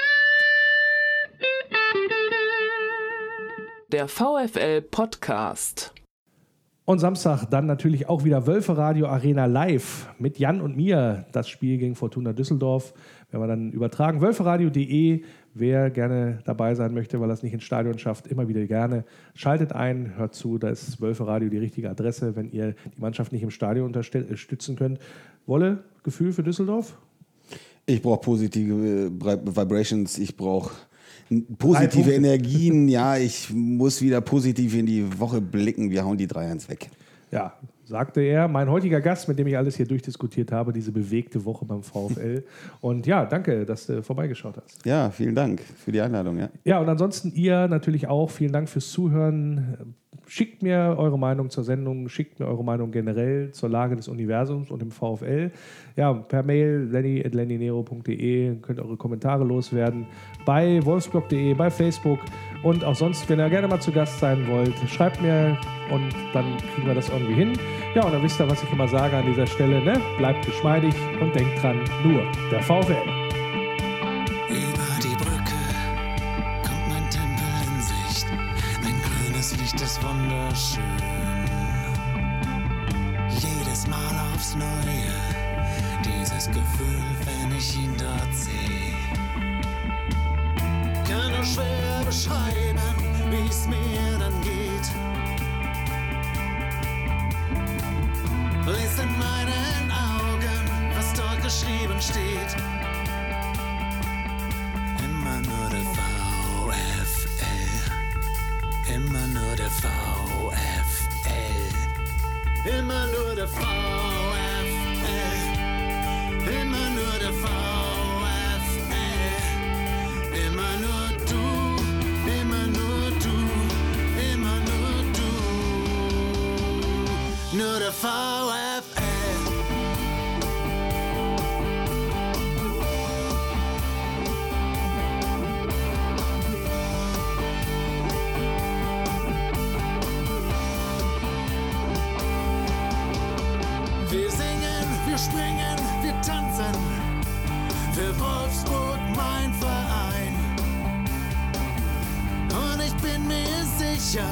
Der VfL-Podcast. Und Samstag dann natürlich auch wieder Wölferadio Arena live mit Jan und mir. Das Spiel gegen Fortuna Düsseldorf werden wir dann übertragen. Wölferadio.de, wer gerne dabei sein möchte, weil er es nicht ins Stadion schafft, immer wieder gerne. Schaltet ein, hört zu, da ist Wölferadio die richtige Adresse, wenn ihr die Mannschaft nicht im Stadion unterstützen könnt. Wolle, Gefühl für Düsseldorf? Ich brauche positive Vibrations, ich brauche positive Energien. Ja, ich muss wieder positiv in die Woche blicken. Wir hauen die 3-1 weg. Ja, sagte er, mein heutiger Gast, mit dem ich alles hier durchdiskutiert habe, diese bewegte Woche beim VfL. Und ja, danke, dass du vorbeigeschaut hast. Ja, vielen Dank für die Einladung. Ja, und ansonsten ihr natürlich auch. Vielen Dank fürs Zuhören. Schickt mir eure Meinung zur Sendung, schickt mir eure Meinung generell zur Lage des Universums und dem VfL. Ja, per Mail lenny@lennynero.de könnt ihr eure Kommentare loswerden. Bei wolfsblog.de, bei Facebook und auch sonst, wenn ihr gerne mal zu Gast sein wollt, schreibt mir und dann kriegen wir das irgendwie hin. Ja, und dann wisst ihr, was ich immer sage an dieser Stelle, ne? Bleibt geschmeidig und denkt dran, nur der VfL. Über die Brücke kommt mein Tempel in Sicht. Ein grünes Licht ist wunderschön. Jedes Mal aufs Neue, dieses Gefühl, wenn ich ihn dort sehe. Kann nur schwer beschreiben, wie es mir dann geht. Lest in meinen Augen, was dort geschrieben steht. Immer nur der VfL. Immer nur der VfL. Immer nur der VfL. Immer nur der VfL. Immer nur du. Immer nur du. Immer nur du. Nur der VfL. Wir singen, wir springen, wir tanzen. Für Wolfsburg mein Verein. Und ich bin mir sicher,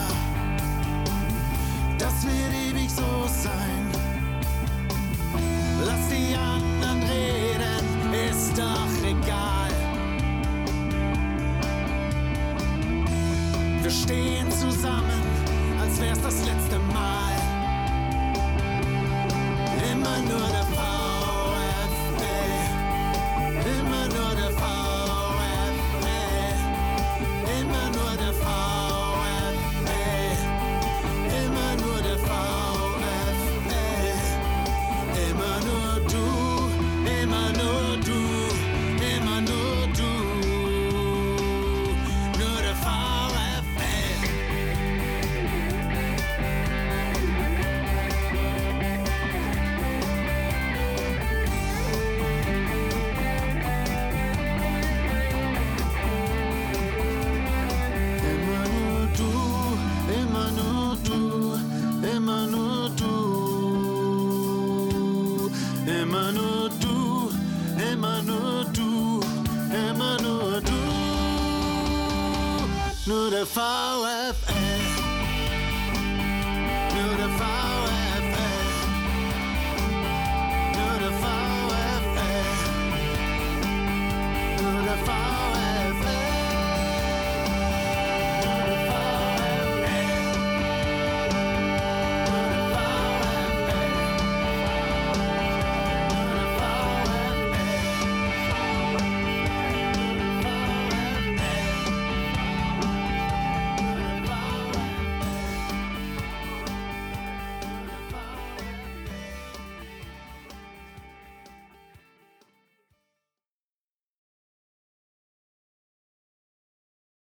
das wird ewig so sein. Lass die anderen reden, ist doch egal. Wir stehen zusammen, als wär's das letzte Mal. Immer nur der VfL. Immer nur der VfL. Immer nur der VfL. Immer nur der VfL. Immer nur du. Immer nur du. Immer nur du. Nur der VfL. Immer nur du, immer nur du, immer nur du, nur der VfL.